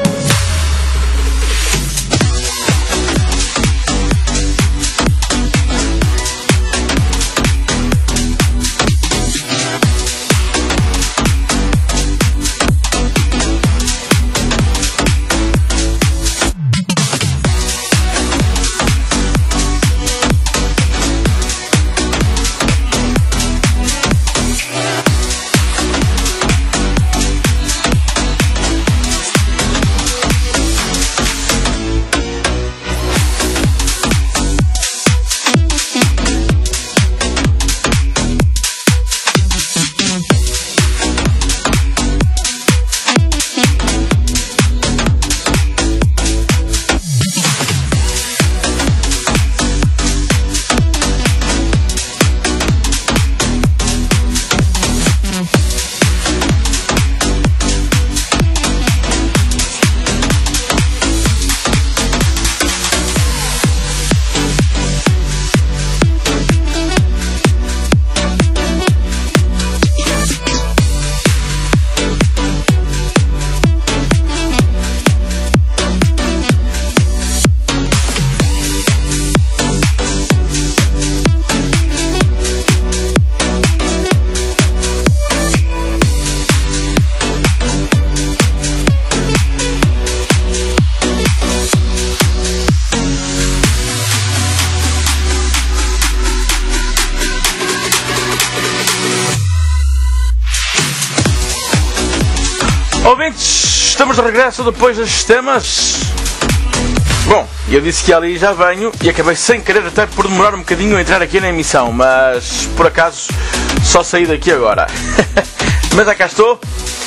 Ouvintes, estamos de regresso depois destes temas. Bom, eu disse que ali já venho e acabei sem querer até por demorar um bocadinho a entrar aqui na emissão, mas por acaso só saí daqui agora. Mas já cá estou.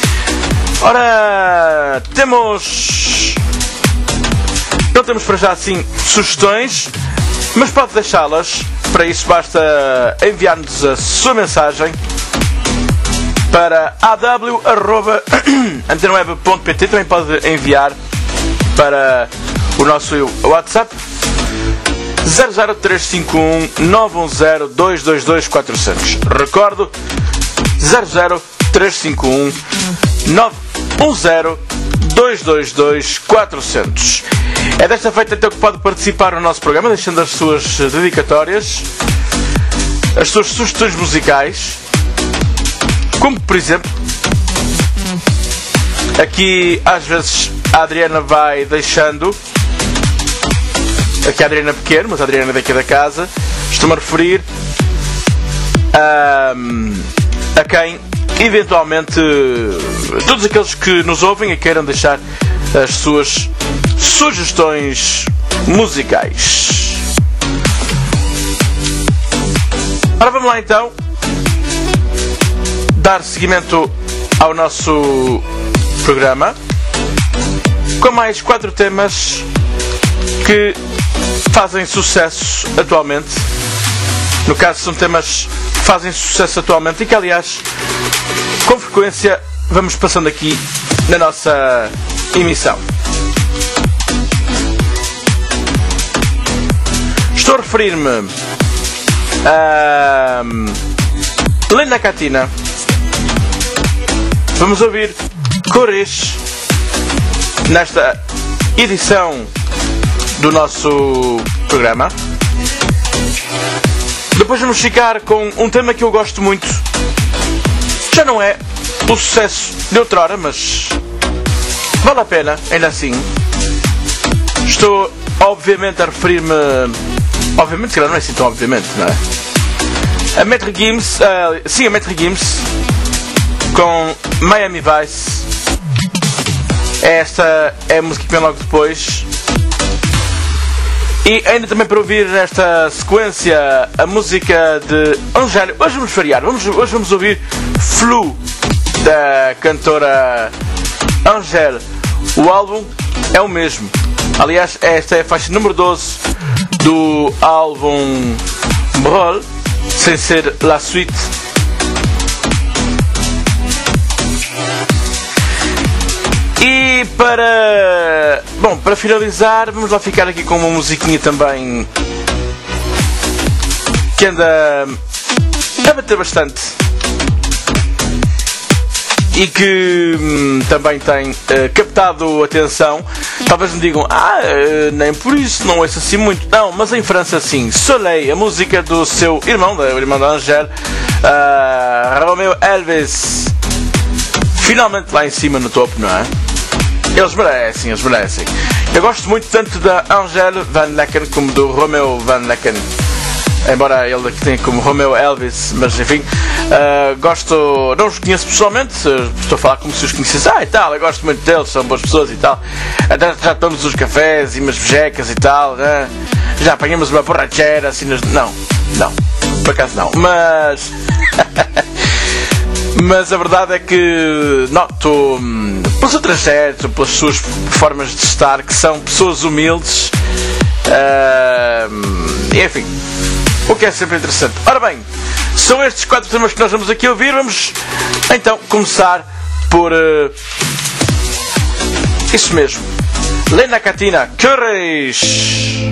Ora, temos... Não temos para já assim sugestões, mas pode deixá-las Para isso basta enviar-nos a sua mensagem para a w arroba antena web ponto p t. Também pode enviar para o nosso WhatsApp zero zero três cinco um nove um zero dois dois dois quatro zero zero. Recordo, zero zero três cinco um nove um zero dois dois dois quatro zero zero. É desta feita então que pode participar no nosso programa, deixando as suas dedicatórias, as suas sugestões musicais, como por exemplo, aqui às vezes a Adriana vai deixando, aqui a Adriana pequeno, mas a Adriana daqui da casa, estou-me a referir a, a quem eventualmente todos aqueles que nos ouvem e queiram deixar as suas sugestões musicais. Ora, vamos lá então dar seguimento ao nosso programa com mais quatro temas que fazem sucesso atualmente. No caso, são temas que fazem sucesso atualmente e que, aliás, com frequência vamos passando aqui na nossa emissão. Estou a referir-me a Lena Katina. Vamos ouvir Cores nesta edição do nosso programa. Depois vamos ficar com um tema que eu gosto muito. Já não é o sucesso de outrora, mas vale a pena, ainda assim. Estou, obviamente, a referir-me... Obviamente, se calhar não é assim tão obviamente, não é? A Metro Gims... Uh, sim, a Metro Gims com Miami Vice. Esta é a música que vem logo depois. E ainda também para ouvir nesta sequência a música de Angèle. Hoje vamos variar, vamos, hoje vamos ouvir Flu, da cantora Angèle. O álbum é o mesmo. Aliás, esta é a faixa número doze do álbum Brawl, sem ser La Suite. E para... Bom, para finalizar, vamos lá ficar aqui com uma musiquinha também que anda a bater bastante e que hum, também tem uh, captado atenção. Talvez me digam, ah, uh, nem por isso, não ouço assim muito. Não, mas em França sim. Soleil, a música do seu irmão, do irmão da Angèle, uh, Romeo Elvis, finalmente lá em cima no topo, não é? Eles merecem, eles merecem. Eu gosto muito tanto da Angèle Van Lecken como do Romeo Van Lecken. Embora ele aqui tenha como Romeo Elvis, mas enfim, uh, gosto, não os conheço pessoalmente, estou a falar como se os conhecesse, ah e tal, eu gosto muito deles, são boas pessoas e tal. Até já tomamos uns cafés e umas bejecas e tal, né? Já apanhamos uma borrachera assim nas... Não, não, por acaso não, mas... Mas a verdade é que noto, pelos outros gestos, pelas suas formas de estar, que são pessoas humildes, uh, enfim, o que é sempre interessante. Ora bem, são estes quatro temas que nós vamos aqui ouvir. Vamos então começar por uh, isso mesmo, Lena Katina, Cores.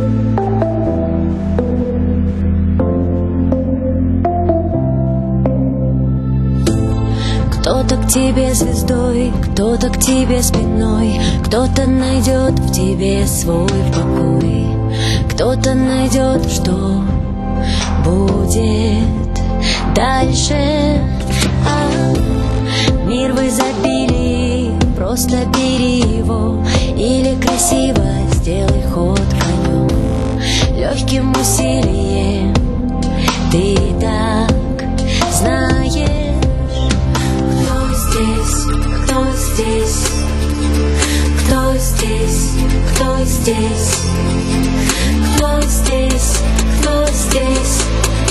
Кто-то к тебе звездой, кто-то к тебе спиной, кто-то найдет в тебе свой покой, кто-то найдет, что будет дальше. А мир в изобилии, просто бери его, или красиво сделай ход конем. Легким усилием ты так знаешь. Кто здесь, кто здесь, кто здесь, кто здесь, кто здесь?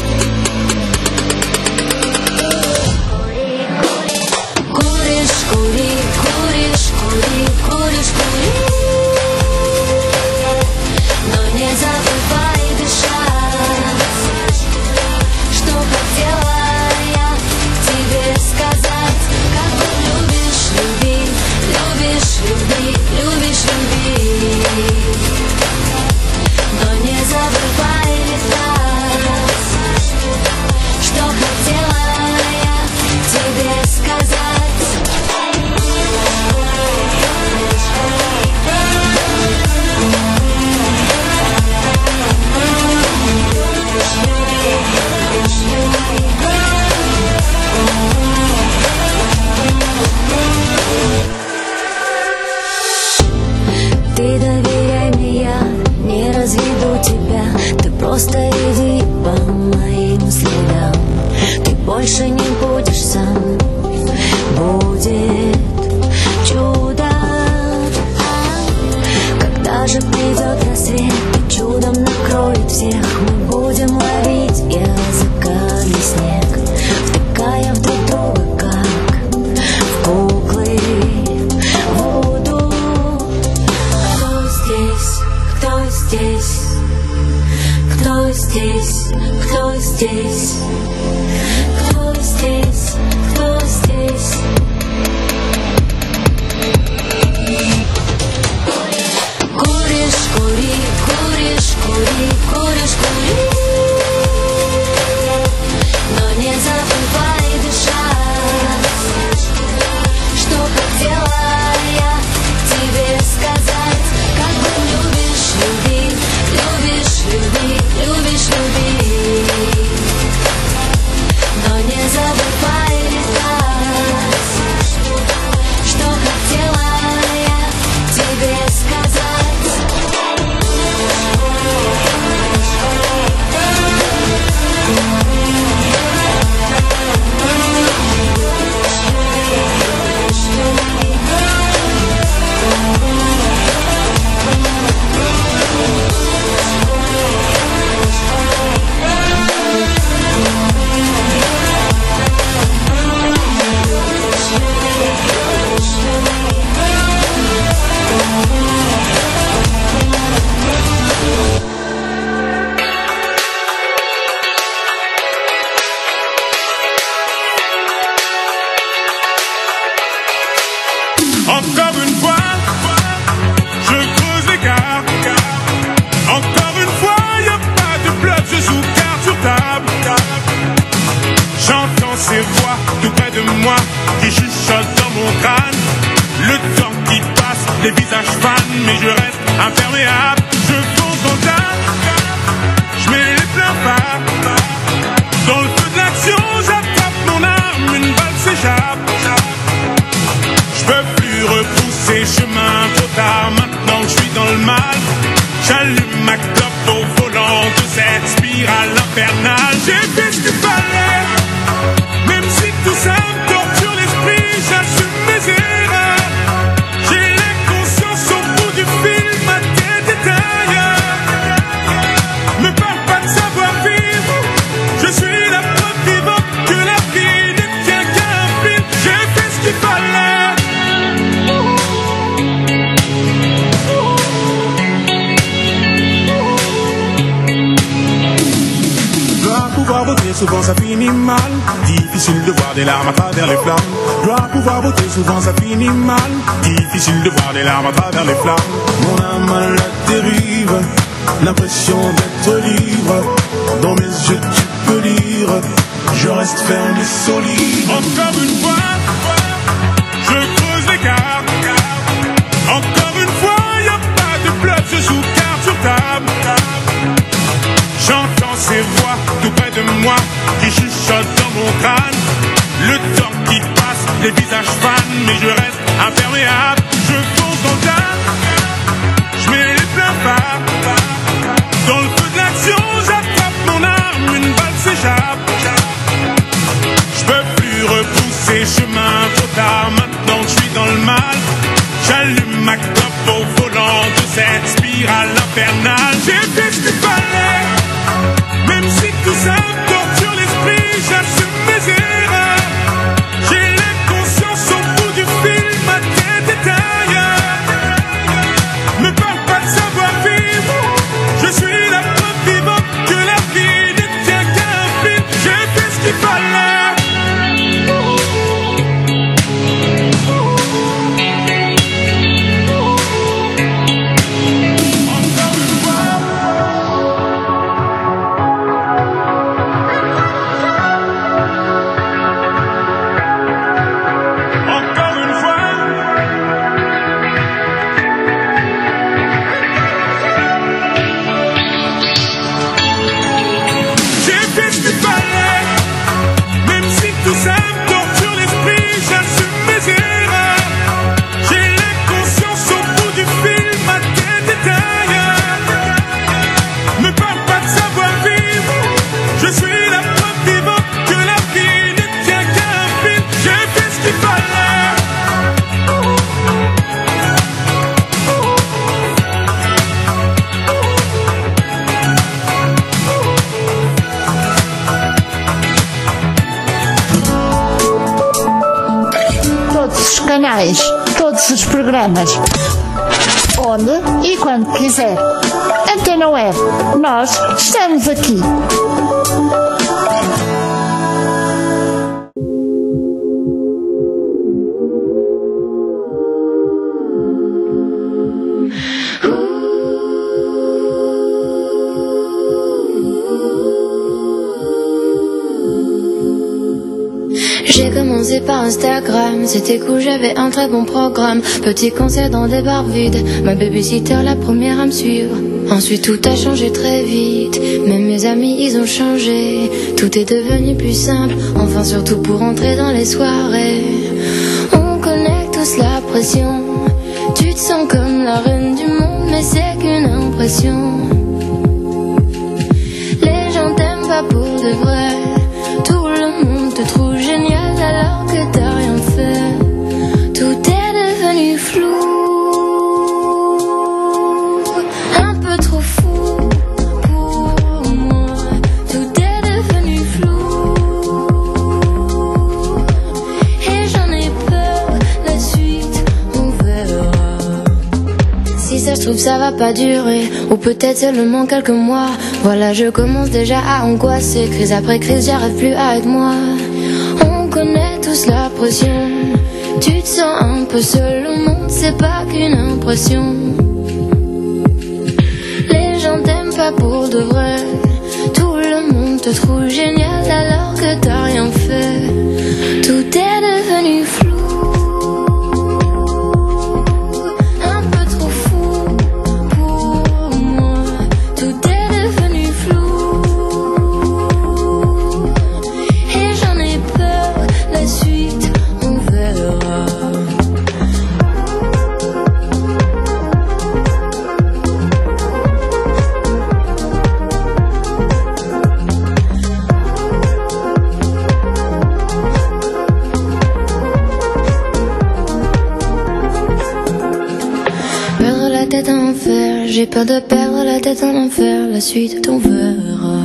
Куришь, кури, куришь, кури, куришь, кури, но не забывай дышать. Кто здесь? Кто здесь? Кто здесь? Куришь, кури, куришь, кури, куришь, кури. Но не забывай дышать. Что хотела я тебе сказать? Как бы любишь, люби, любишь, люби, любишь, люби. Но не забывай летать. Что хотела я тебе сказать? Encore une fois, je creuse l'écart. Encore une fois, y'a pas de bluff, je joue carte sur table. J'entends ces voix tout près de moi qui chuchotent dans mon crâne. Le temps qui passe, les visages fanent, mais je reste imperméable. Je fonce dans le tas, je mets les pleins phares. Dans le feu de l'action, j'attrape mon arme, une balle s'échappe. Je peux plus repousser chemin trop tard, maintenant que je suis dans le mal. J'allume ma clope au volant de cette spirale infernale. J'ai fait ce qu'il fallait, même si tout ça me torture l'esprit, j'assume mes erreurs. J'ai la conscience au bout du fil, ma tête est ailleurs. Me parle pas de savoir-vivre, je suis la preuve vivante que la vie ne tient qu'à un fil. J'ai fait ce qu'il fallait. Pouvoir voter, souvent ça finit mal. Difficile de voir des larmes à travers les flammes. Dois pouvoir voter, souvent ça finit mal. Difficile de voir des larmes à travers les flammes. Mon âme à la dérive, l'impression d'être libre. Dans mes yeux tu peux lire, je reste ferme et solide. Encore une fois, je creuse l'écart. Encore une fois, y'a pas de bluff, je joue carte sur table. J'entends ces voix tout près de moi qui chuchotent dans mon crâne. Le temps qui passe, les visages fanent, mais je reste imperméable. Je fonce dans le tas, je mets les pleins phares. Dans le feu de l'action, j'attrape mon arme, une balle s'échappe. Je peux plus repousser chemin trop tard, maintenant que je suis dans le mal. J'allume ma clope au volant de cette spirale infernale. J'ai fait ce qu'il fallait, même si tout ça me torture l'esprit, j'assume mes erreurs. J'ai la conscience au bout du fil, ma tête est ailleurs. Me parle pas de savoir-vivre, je suis la preuve vivante que la vie ne tient qu'à un fil. J'ai fait ce qu'il fallait. Canais, todos os programas, onde e quando quiser. Antena Web, nós estamos aqui. J'ai commencé par Instagram, c'était cool, j'avais un très bon programme. Petit concert dans des bars vides, ma babysitter la première à me suivre. Ensuite tout a changé très vite, même mes amis ils ont changé. Tout est devenu plus simple, enfin surtout pour entrer dans les soirées. On connaît tous la pression, tu te sens comme la reine du monde, mais c'est qu'une impression. Les gens t'aiment pas pour de vrai, tout le monde te trouve génial alors que t'as rien fait. Tout est devenu flou, un peu trop fou pour moi. Tout est devenu flou et j'en ai peur, la suite on verra. Si ça se trouve ça va pas durer, ou peut-être seulement quelques mois. Voilà, je commence déjà à angoisser, crise après crise, j'arrive plus à être moi. On connaît tous la pression, tu te sens un peu seul au monde, c'est pas qu'une impression. Les gens t'aiment pas pour de vrai, tout le monde te trouve génial alors que t'as rien fait. Tout est devenu flou, un peu trop fou pour moi. Tout est devenu flou et j'en ai peur, la suite on verra. Perdre la tête en enfer, j'ai peur de perdre la tête en enfer, la suite on verra.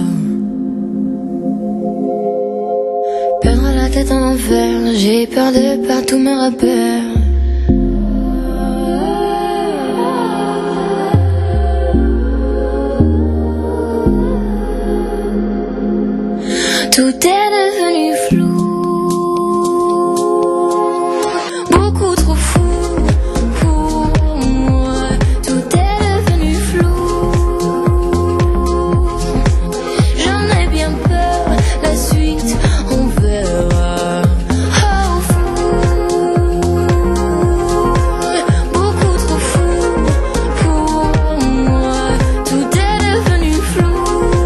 Perdre la tête en enfer, j'ai peur de perdre tous mes repères. Tout est devenu flou, beaucoup trop fou pour moi. Tout est devenu flou, j'en ai bien peur, la suite on verra. Oh fou, beaucoup trop fou pour moi. Tout est devenu flou,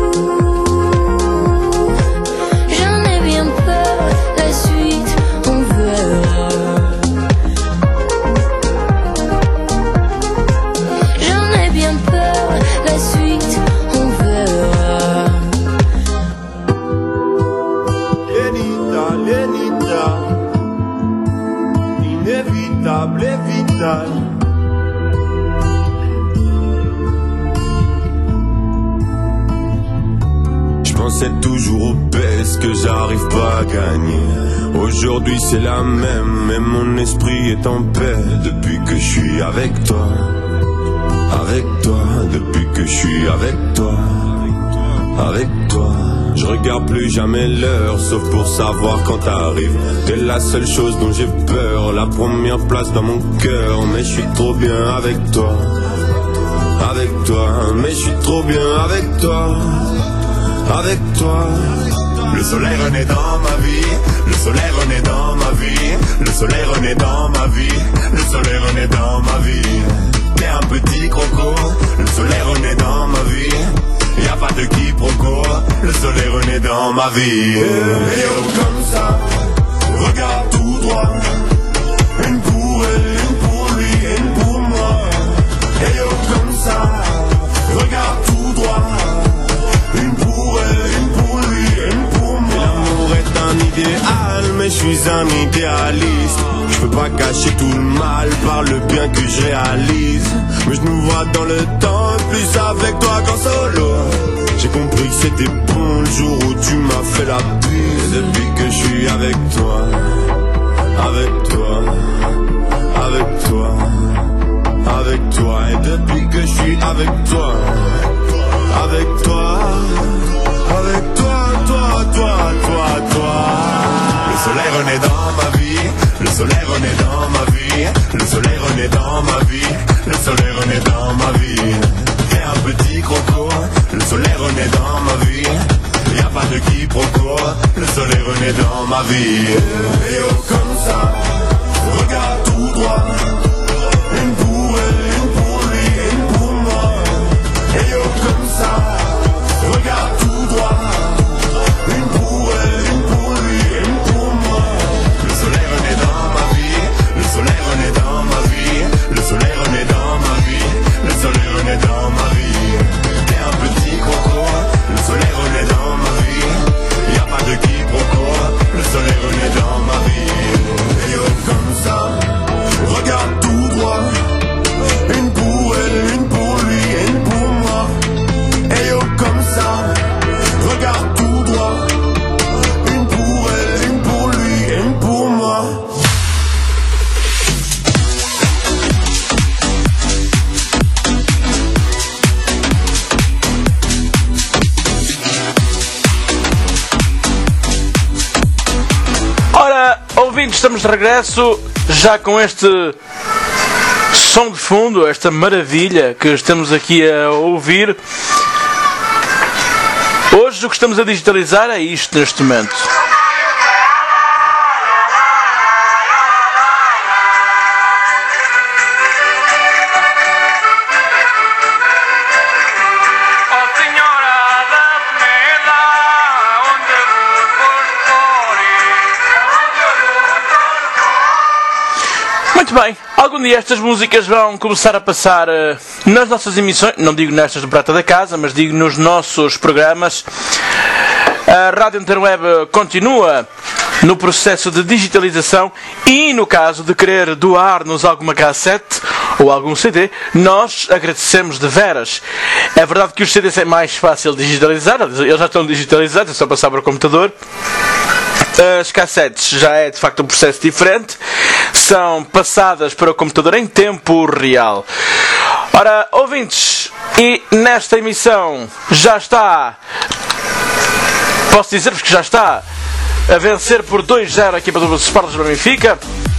j'en ai bien peur, la suite on verra. J'en ai bien peur, la suite on verra. Lenita, Lenita, inévitable et vital. Je pensais toujours au best que j'arrive pas à gagner. Aujourd'hui c'est la même, mais mon esprit est en paix depuis que je suis avec toi. Avec toi, depuis que je suis avec toi. Avec toi, je regarde plus jamais l'heure, sauf pour savoir quand t'arrives. T'es la seule chose dont j'ai peur, la première place dans mon cœur. Mais je suis trop bien avec toi. Avec toi, mais je suis trop bien avec toi. Avec toi. Le soleil renaît dans ma vie, le soleil renaît dans ma vie, le soleil renaît dans ma vie, le soleil renaît dans ma vie. T'es un petit croco, le soleil renaît dans ma vie. Y'a pas de quiproquo, le soleil renaît dans ma vie. Et oh comme ça, regarde tout droit. Une pour elle, une pour lui, une pour moi. Et oh comme ça, regarde tout droit. Une pour elle, une pour lui, une pour moi. L'amour est un idéal, mais je suis un idéaliste. Je peux pas cacher tout le mal par le bien que je réalise. Mais je nous vois dans le temps, plus avec toi qu'en solo. J'ai compris que c'était bon le jour où tu m'as fait la bise. Depuis que je suis avec toi, avec toi, avec toi, avec toi. Et depuis que je suis avec toi, avec toi, avec toi, toi, toi, toi, toi. Le soleil renaît dans ma vie, le soleil renaît dans ma vie, le soleil renaît dans ma vie, le soleil renaît dans ma vie. T'es un petit croco, le soleil renaît dans ma vie. Y'a pas de quiproquo, le soleil renaît dans ma vie. Et oh comme ça, regarde tout droit. Une pour elle, une pour lui, une pour moi. Et oh comme ça, regarde tout droit. Une pour elle, une pour lui, une pour moi. Le soleil renaît dans ma vie, le soleil renaît dans ma vie, le soleil renaît dans ma vie, le soleil renaît dans ma vie. T'es un petit croco, le soleil renaît dans ma vie. Y'a pas de quiproquo, le soleil renaît dans ma vie. Et oh comme ça, regarde tout droit. Une pour elle, une pour lui, une pour moi. Et oh comme ça, regarde tout droit. Une pour elle, une pour lui, une pour moi. Ora, ouvintes, estamos de regresso, já com este som de fundo, esta maravilha que estamos aqui a ouvir. Hoje o que estamos a digitalizar é isto neste momento. Muito bem, algum dia estas músicas vão começar a passar uh, nas nossas emissões, não digo nestas do Prata da Casa, mas digo nos nossos programas. A Rádio Interweb continua no processo de digitalização e, no caso de querer doar-nos alguma cassete ou algum C D, nós agradecemos de veras. É verdade que os C Ds é mais fácil de digitalizar, eles já estão digitalizados, é só passar para o computador. As cassetes já é de facto um processo diferente, são passadas para o computador em tempo real. Ora, ouvintes, e nesta emissão já está, posso dizer-vos que já está a vencer por dois zero a equipa dos Sporting do Benfica.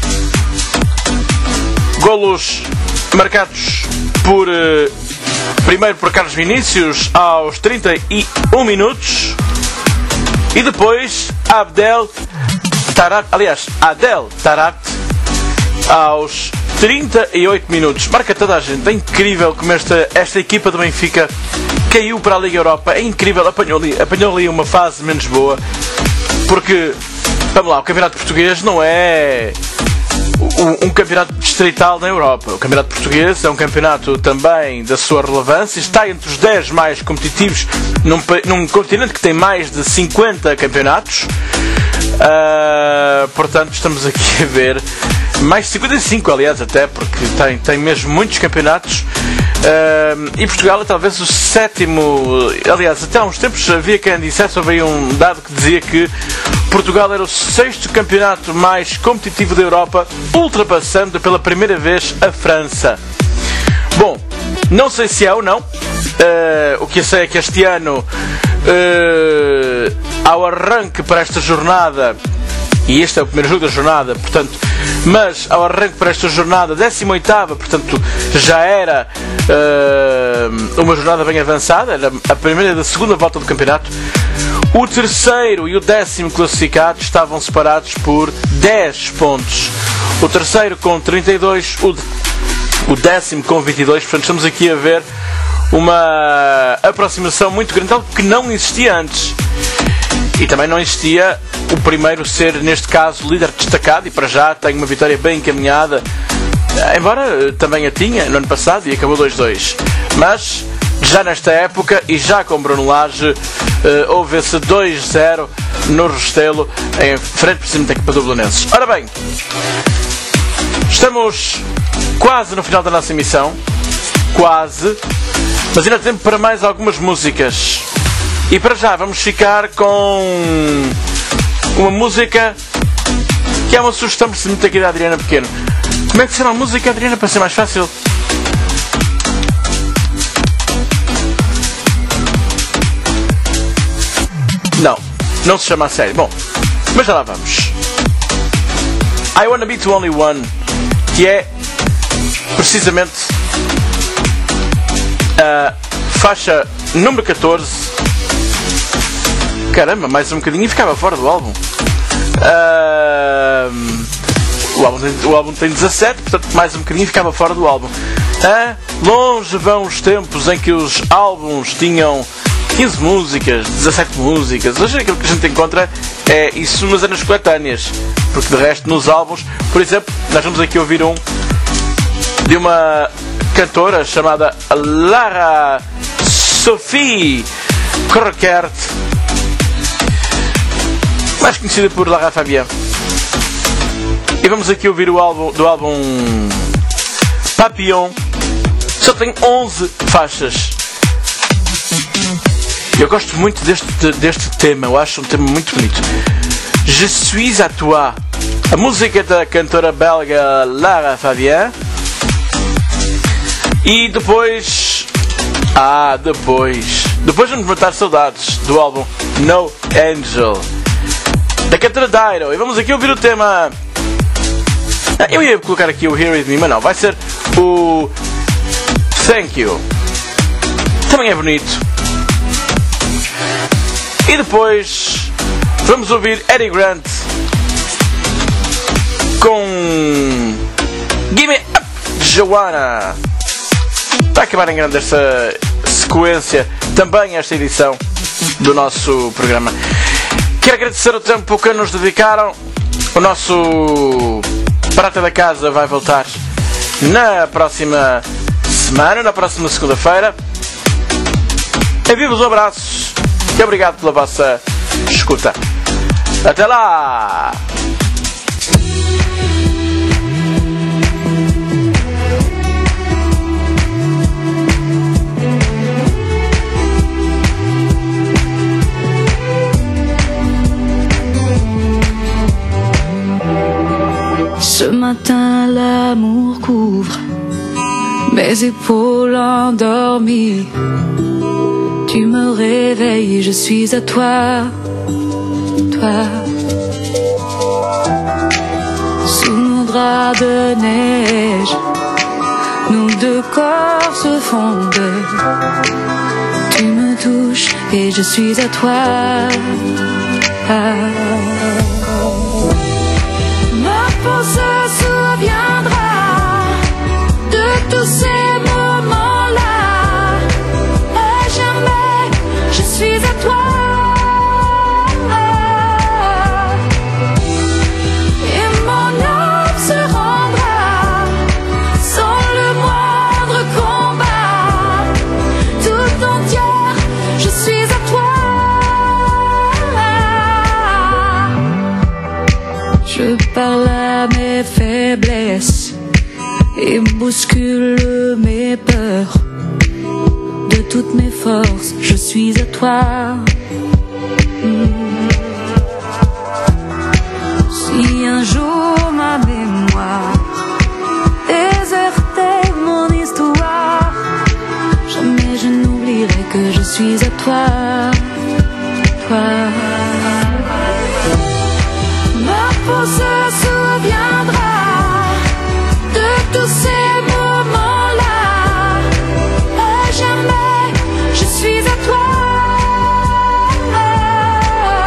Golos marcados por uh, primeiro por Carlos Vinícius aos trinta e um minutos e depois Abdel Tarat, aliás, Adel Tarat aos trinta e oito minutos. Marca toda a gente. É incrível como esta, esta equipa do Benfica caiu para a Liga Europa. É incrível, apanhou ali, apanhou ali uma fase menos boa, porque, vamos lá, o Campeonato Português não é um, um campeonato distrital na Europa. O Campeonato Português é um campeonato também da sua relevância, está entre os dez mais competitivos num, num continente que tem mais de cinquenta campeonatos. Uh, portanto, estamos aqui a ver mais de cinquenta e cinco, aliás, até porque tem, tem mesmo muitos campeonatos. Uh, e Portugal é talvez o sétimo. Aliás, até há uns tempos havia quem dissesse, houve um dado que dizia que Portugal era o sexto campeonato mais competitivo da Europa, ultrapassando pela primeira vez a França. Bom, não sei se é ou não. Uh, o que eu sei é que este ano, uh, ao arranque para esta jornada, e este é o primeiro jogo da jornada, portanto, mas ao arranque para esta jornada, décima oitava, portanto, já era uh, uma jornada bem avançada, era a primeira da segunda volta do campeonato. O terceiro e o décimo classificados estavam separados por dez pontos. O terceiro com trinta e dois, o, o décimo com vinte e dois, portanto, estamos aqui a ver uma aproximação muito grande, algo que não existia antes. E também não existia o primeiro ser, neste caso, líder destacado, e para já tem uma vitória bem encaminhada, embora também a tinha no ano passado e acabou dois a dois. Mas já nesta época e já com Bruno Lage, houve esse dois a zero no Restelo, em frente precisamente da equipa do Belenenses. Ora bem, estamos quase no final da nossa emissão, quase, mas ainda tempo para mais algumas músicas. E para já vamos ficar com uma música que é uma sugestão precisamente aqui da Adriana Pequeno. Como é que será a música, Adriana, para ser mais fácil? não se chama a série. Bom, mas já lá vamos. I Wanna Be The Only One, que é precisamente a faixa número catorze. Caramba, mais um bocadinho e ficava fora do álbum. Uh, o, álbum tem, o álbum tem dezassete, portanto mais um bocadinho e ficava fora do álbum. Uh, longe vão os tempos em que os álbuns tinham quinze músicas, dezassete músicas. Hoje aquilo que a gente encontra é isso nas anos coletâneas, porque de resto nos álbuns, por exemplo, nós vamos aqui ouvir um de uma cantora chamada Lara Sophie Croquert, mais conhecida por Lara Fabian. E vamos aqui ouvir o álbum do álbum Papillon. Só tem onze faixas. Eu gosto muito deste, deste tema, eu acho um tema muito bonito. Je suis à toi. A música da cantora belga Lara Fabian. E depois... Ah, depois... Depois vamos matar saudades do álbum No Angel, da cantora Dido. E vamos aqui ouvir o tema... Ah, eu ia colocar aqui o Here With Me, mas não. Vai ser o Thank You. Também é bonito. E depois vamos ouvir Eddie Grant com Gimme Up, Joanna. Para acabar em grande esta sequência, também esta edição do nosso programa. Quero agradecer o tempo que nos dedicaram. O nosso Prata da Casa vai voltar na próxima semana, na próxima segunda-feira. Envio-vos um abraço e obrigado pela vossa escuta. Até lá! Ce matin, l'amour couvre mes épaules endormies. Tu me réveilles, je suis à toi, toi. Sous nos draps de neige, nos deux corps se fondent. Tu me touches et je suis à toi. Ah. Ma peau se souviendra de tous ces moments-là. Et jamais je suis à toi. Et mon âme se rendra sans le moindre combat. Tout entière, je suis à toi. Je parle à mes faiblesses et bouscule mes peurs. De toutes mes forces, je suis à toi. Mmh. Si un jour ma mémoire désertait mon histoire, jamais je n'oublierai que je suis à toi, toi. Ma peau se souviendra de tous ces moments-là. Et jamais je suis à toi.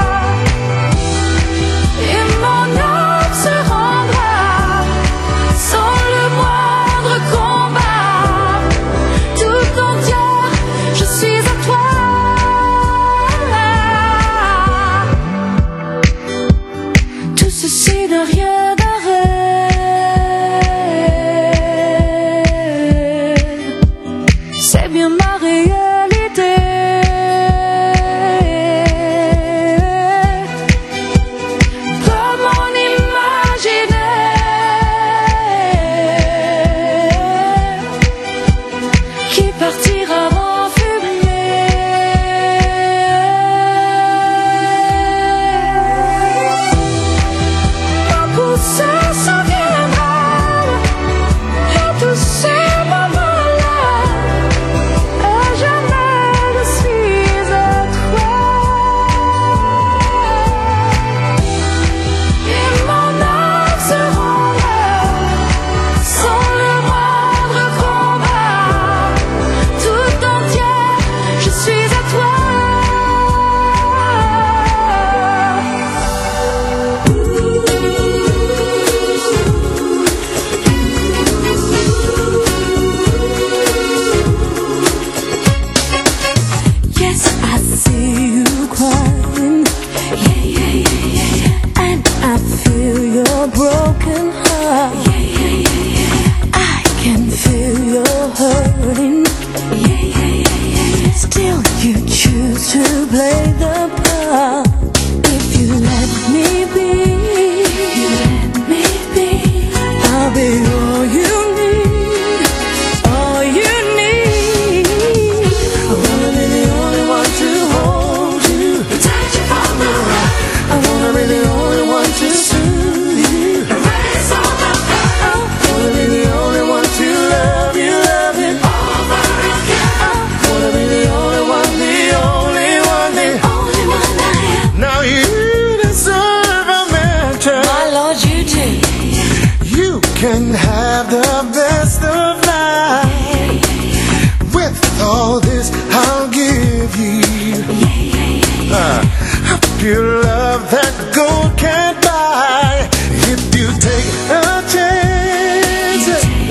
can have the best of life. With all this I'll give you uh, a pure love that gold can't buy. If you take a chance,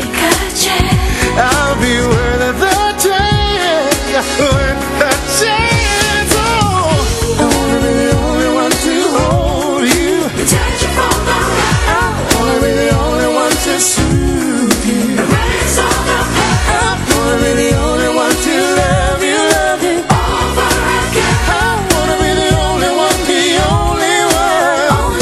I'll be worth the chance, worth the chance. Oh, I wanna be the only one to hold you, touch you from the right. I wanna be the only one to soothe you, erase all the pain. I wanna be the only one to love you, love you over again. I wanna be the only one, the only one.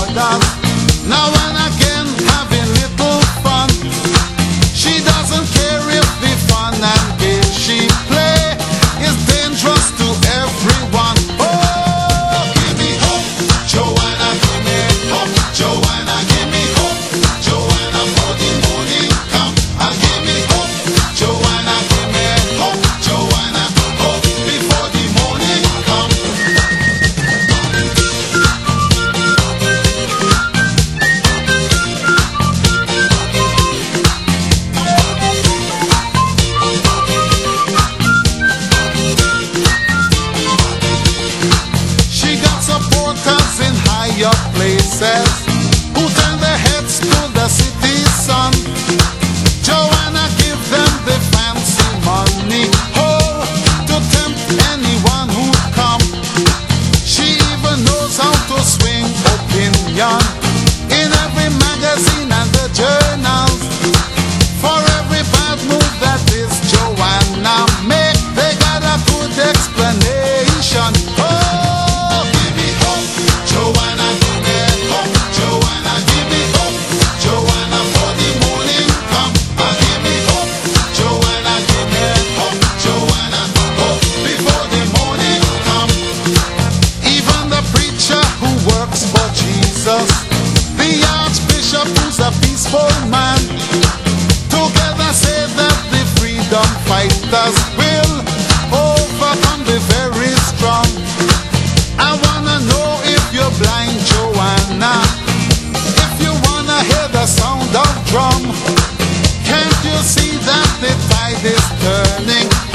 others. Now and again having little fun. She doesn't care if the fun and game she play is dangerous to everyone. Oh, give me hope, Joanna, give me hope, Joanna, give me hope, Joanna, for the morning come. And give me hope, Joanna, give me hope, Joanna, hope before the morning come. She got supporters in higher places who turn their heads to the city sun. Joanna give them the fancy money, oh, to tempt anyone who come. She even knows how to swing opinion in every magazine and the journals. For every bad move that is Joanna make, they got a good explanation. Oh, give me hope, Joanna, give me hope, Joanna, give me hope, Joanna, for the morning come. Ah, give me hope, Joanna, give me hope, Joanna, hope before the morning come. Even the preacher who works for Jesus, the archbishop who's a peaceful man, together say that the freedom fighters will overcome the very strong. I wanna know if you're blind, Joanna, if you wanna hear the sound of drum. Can't you see that the tide is turning?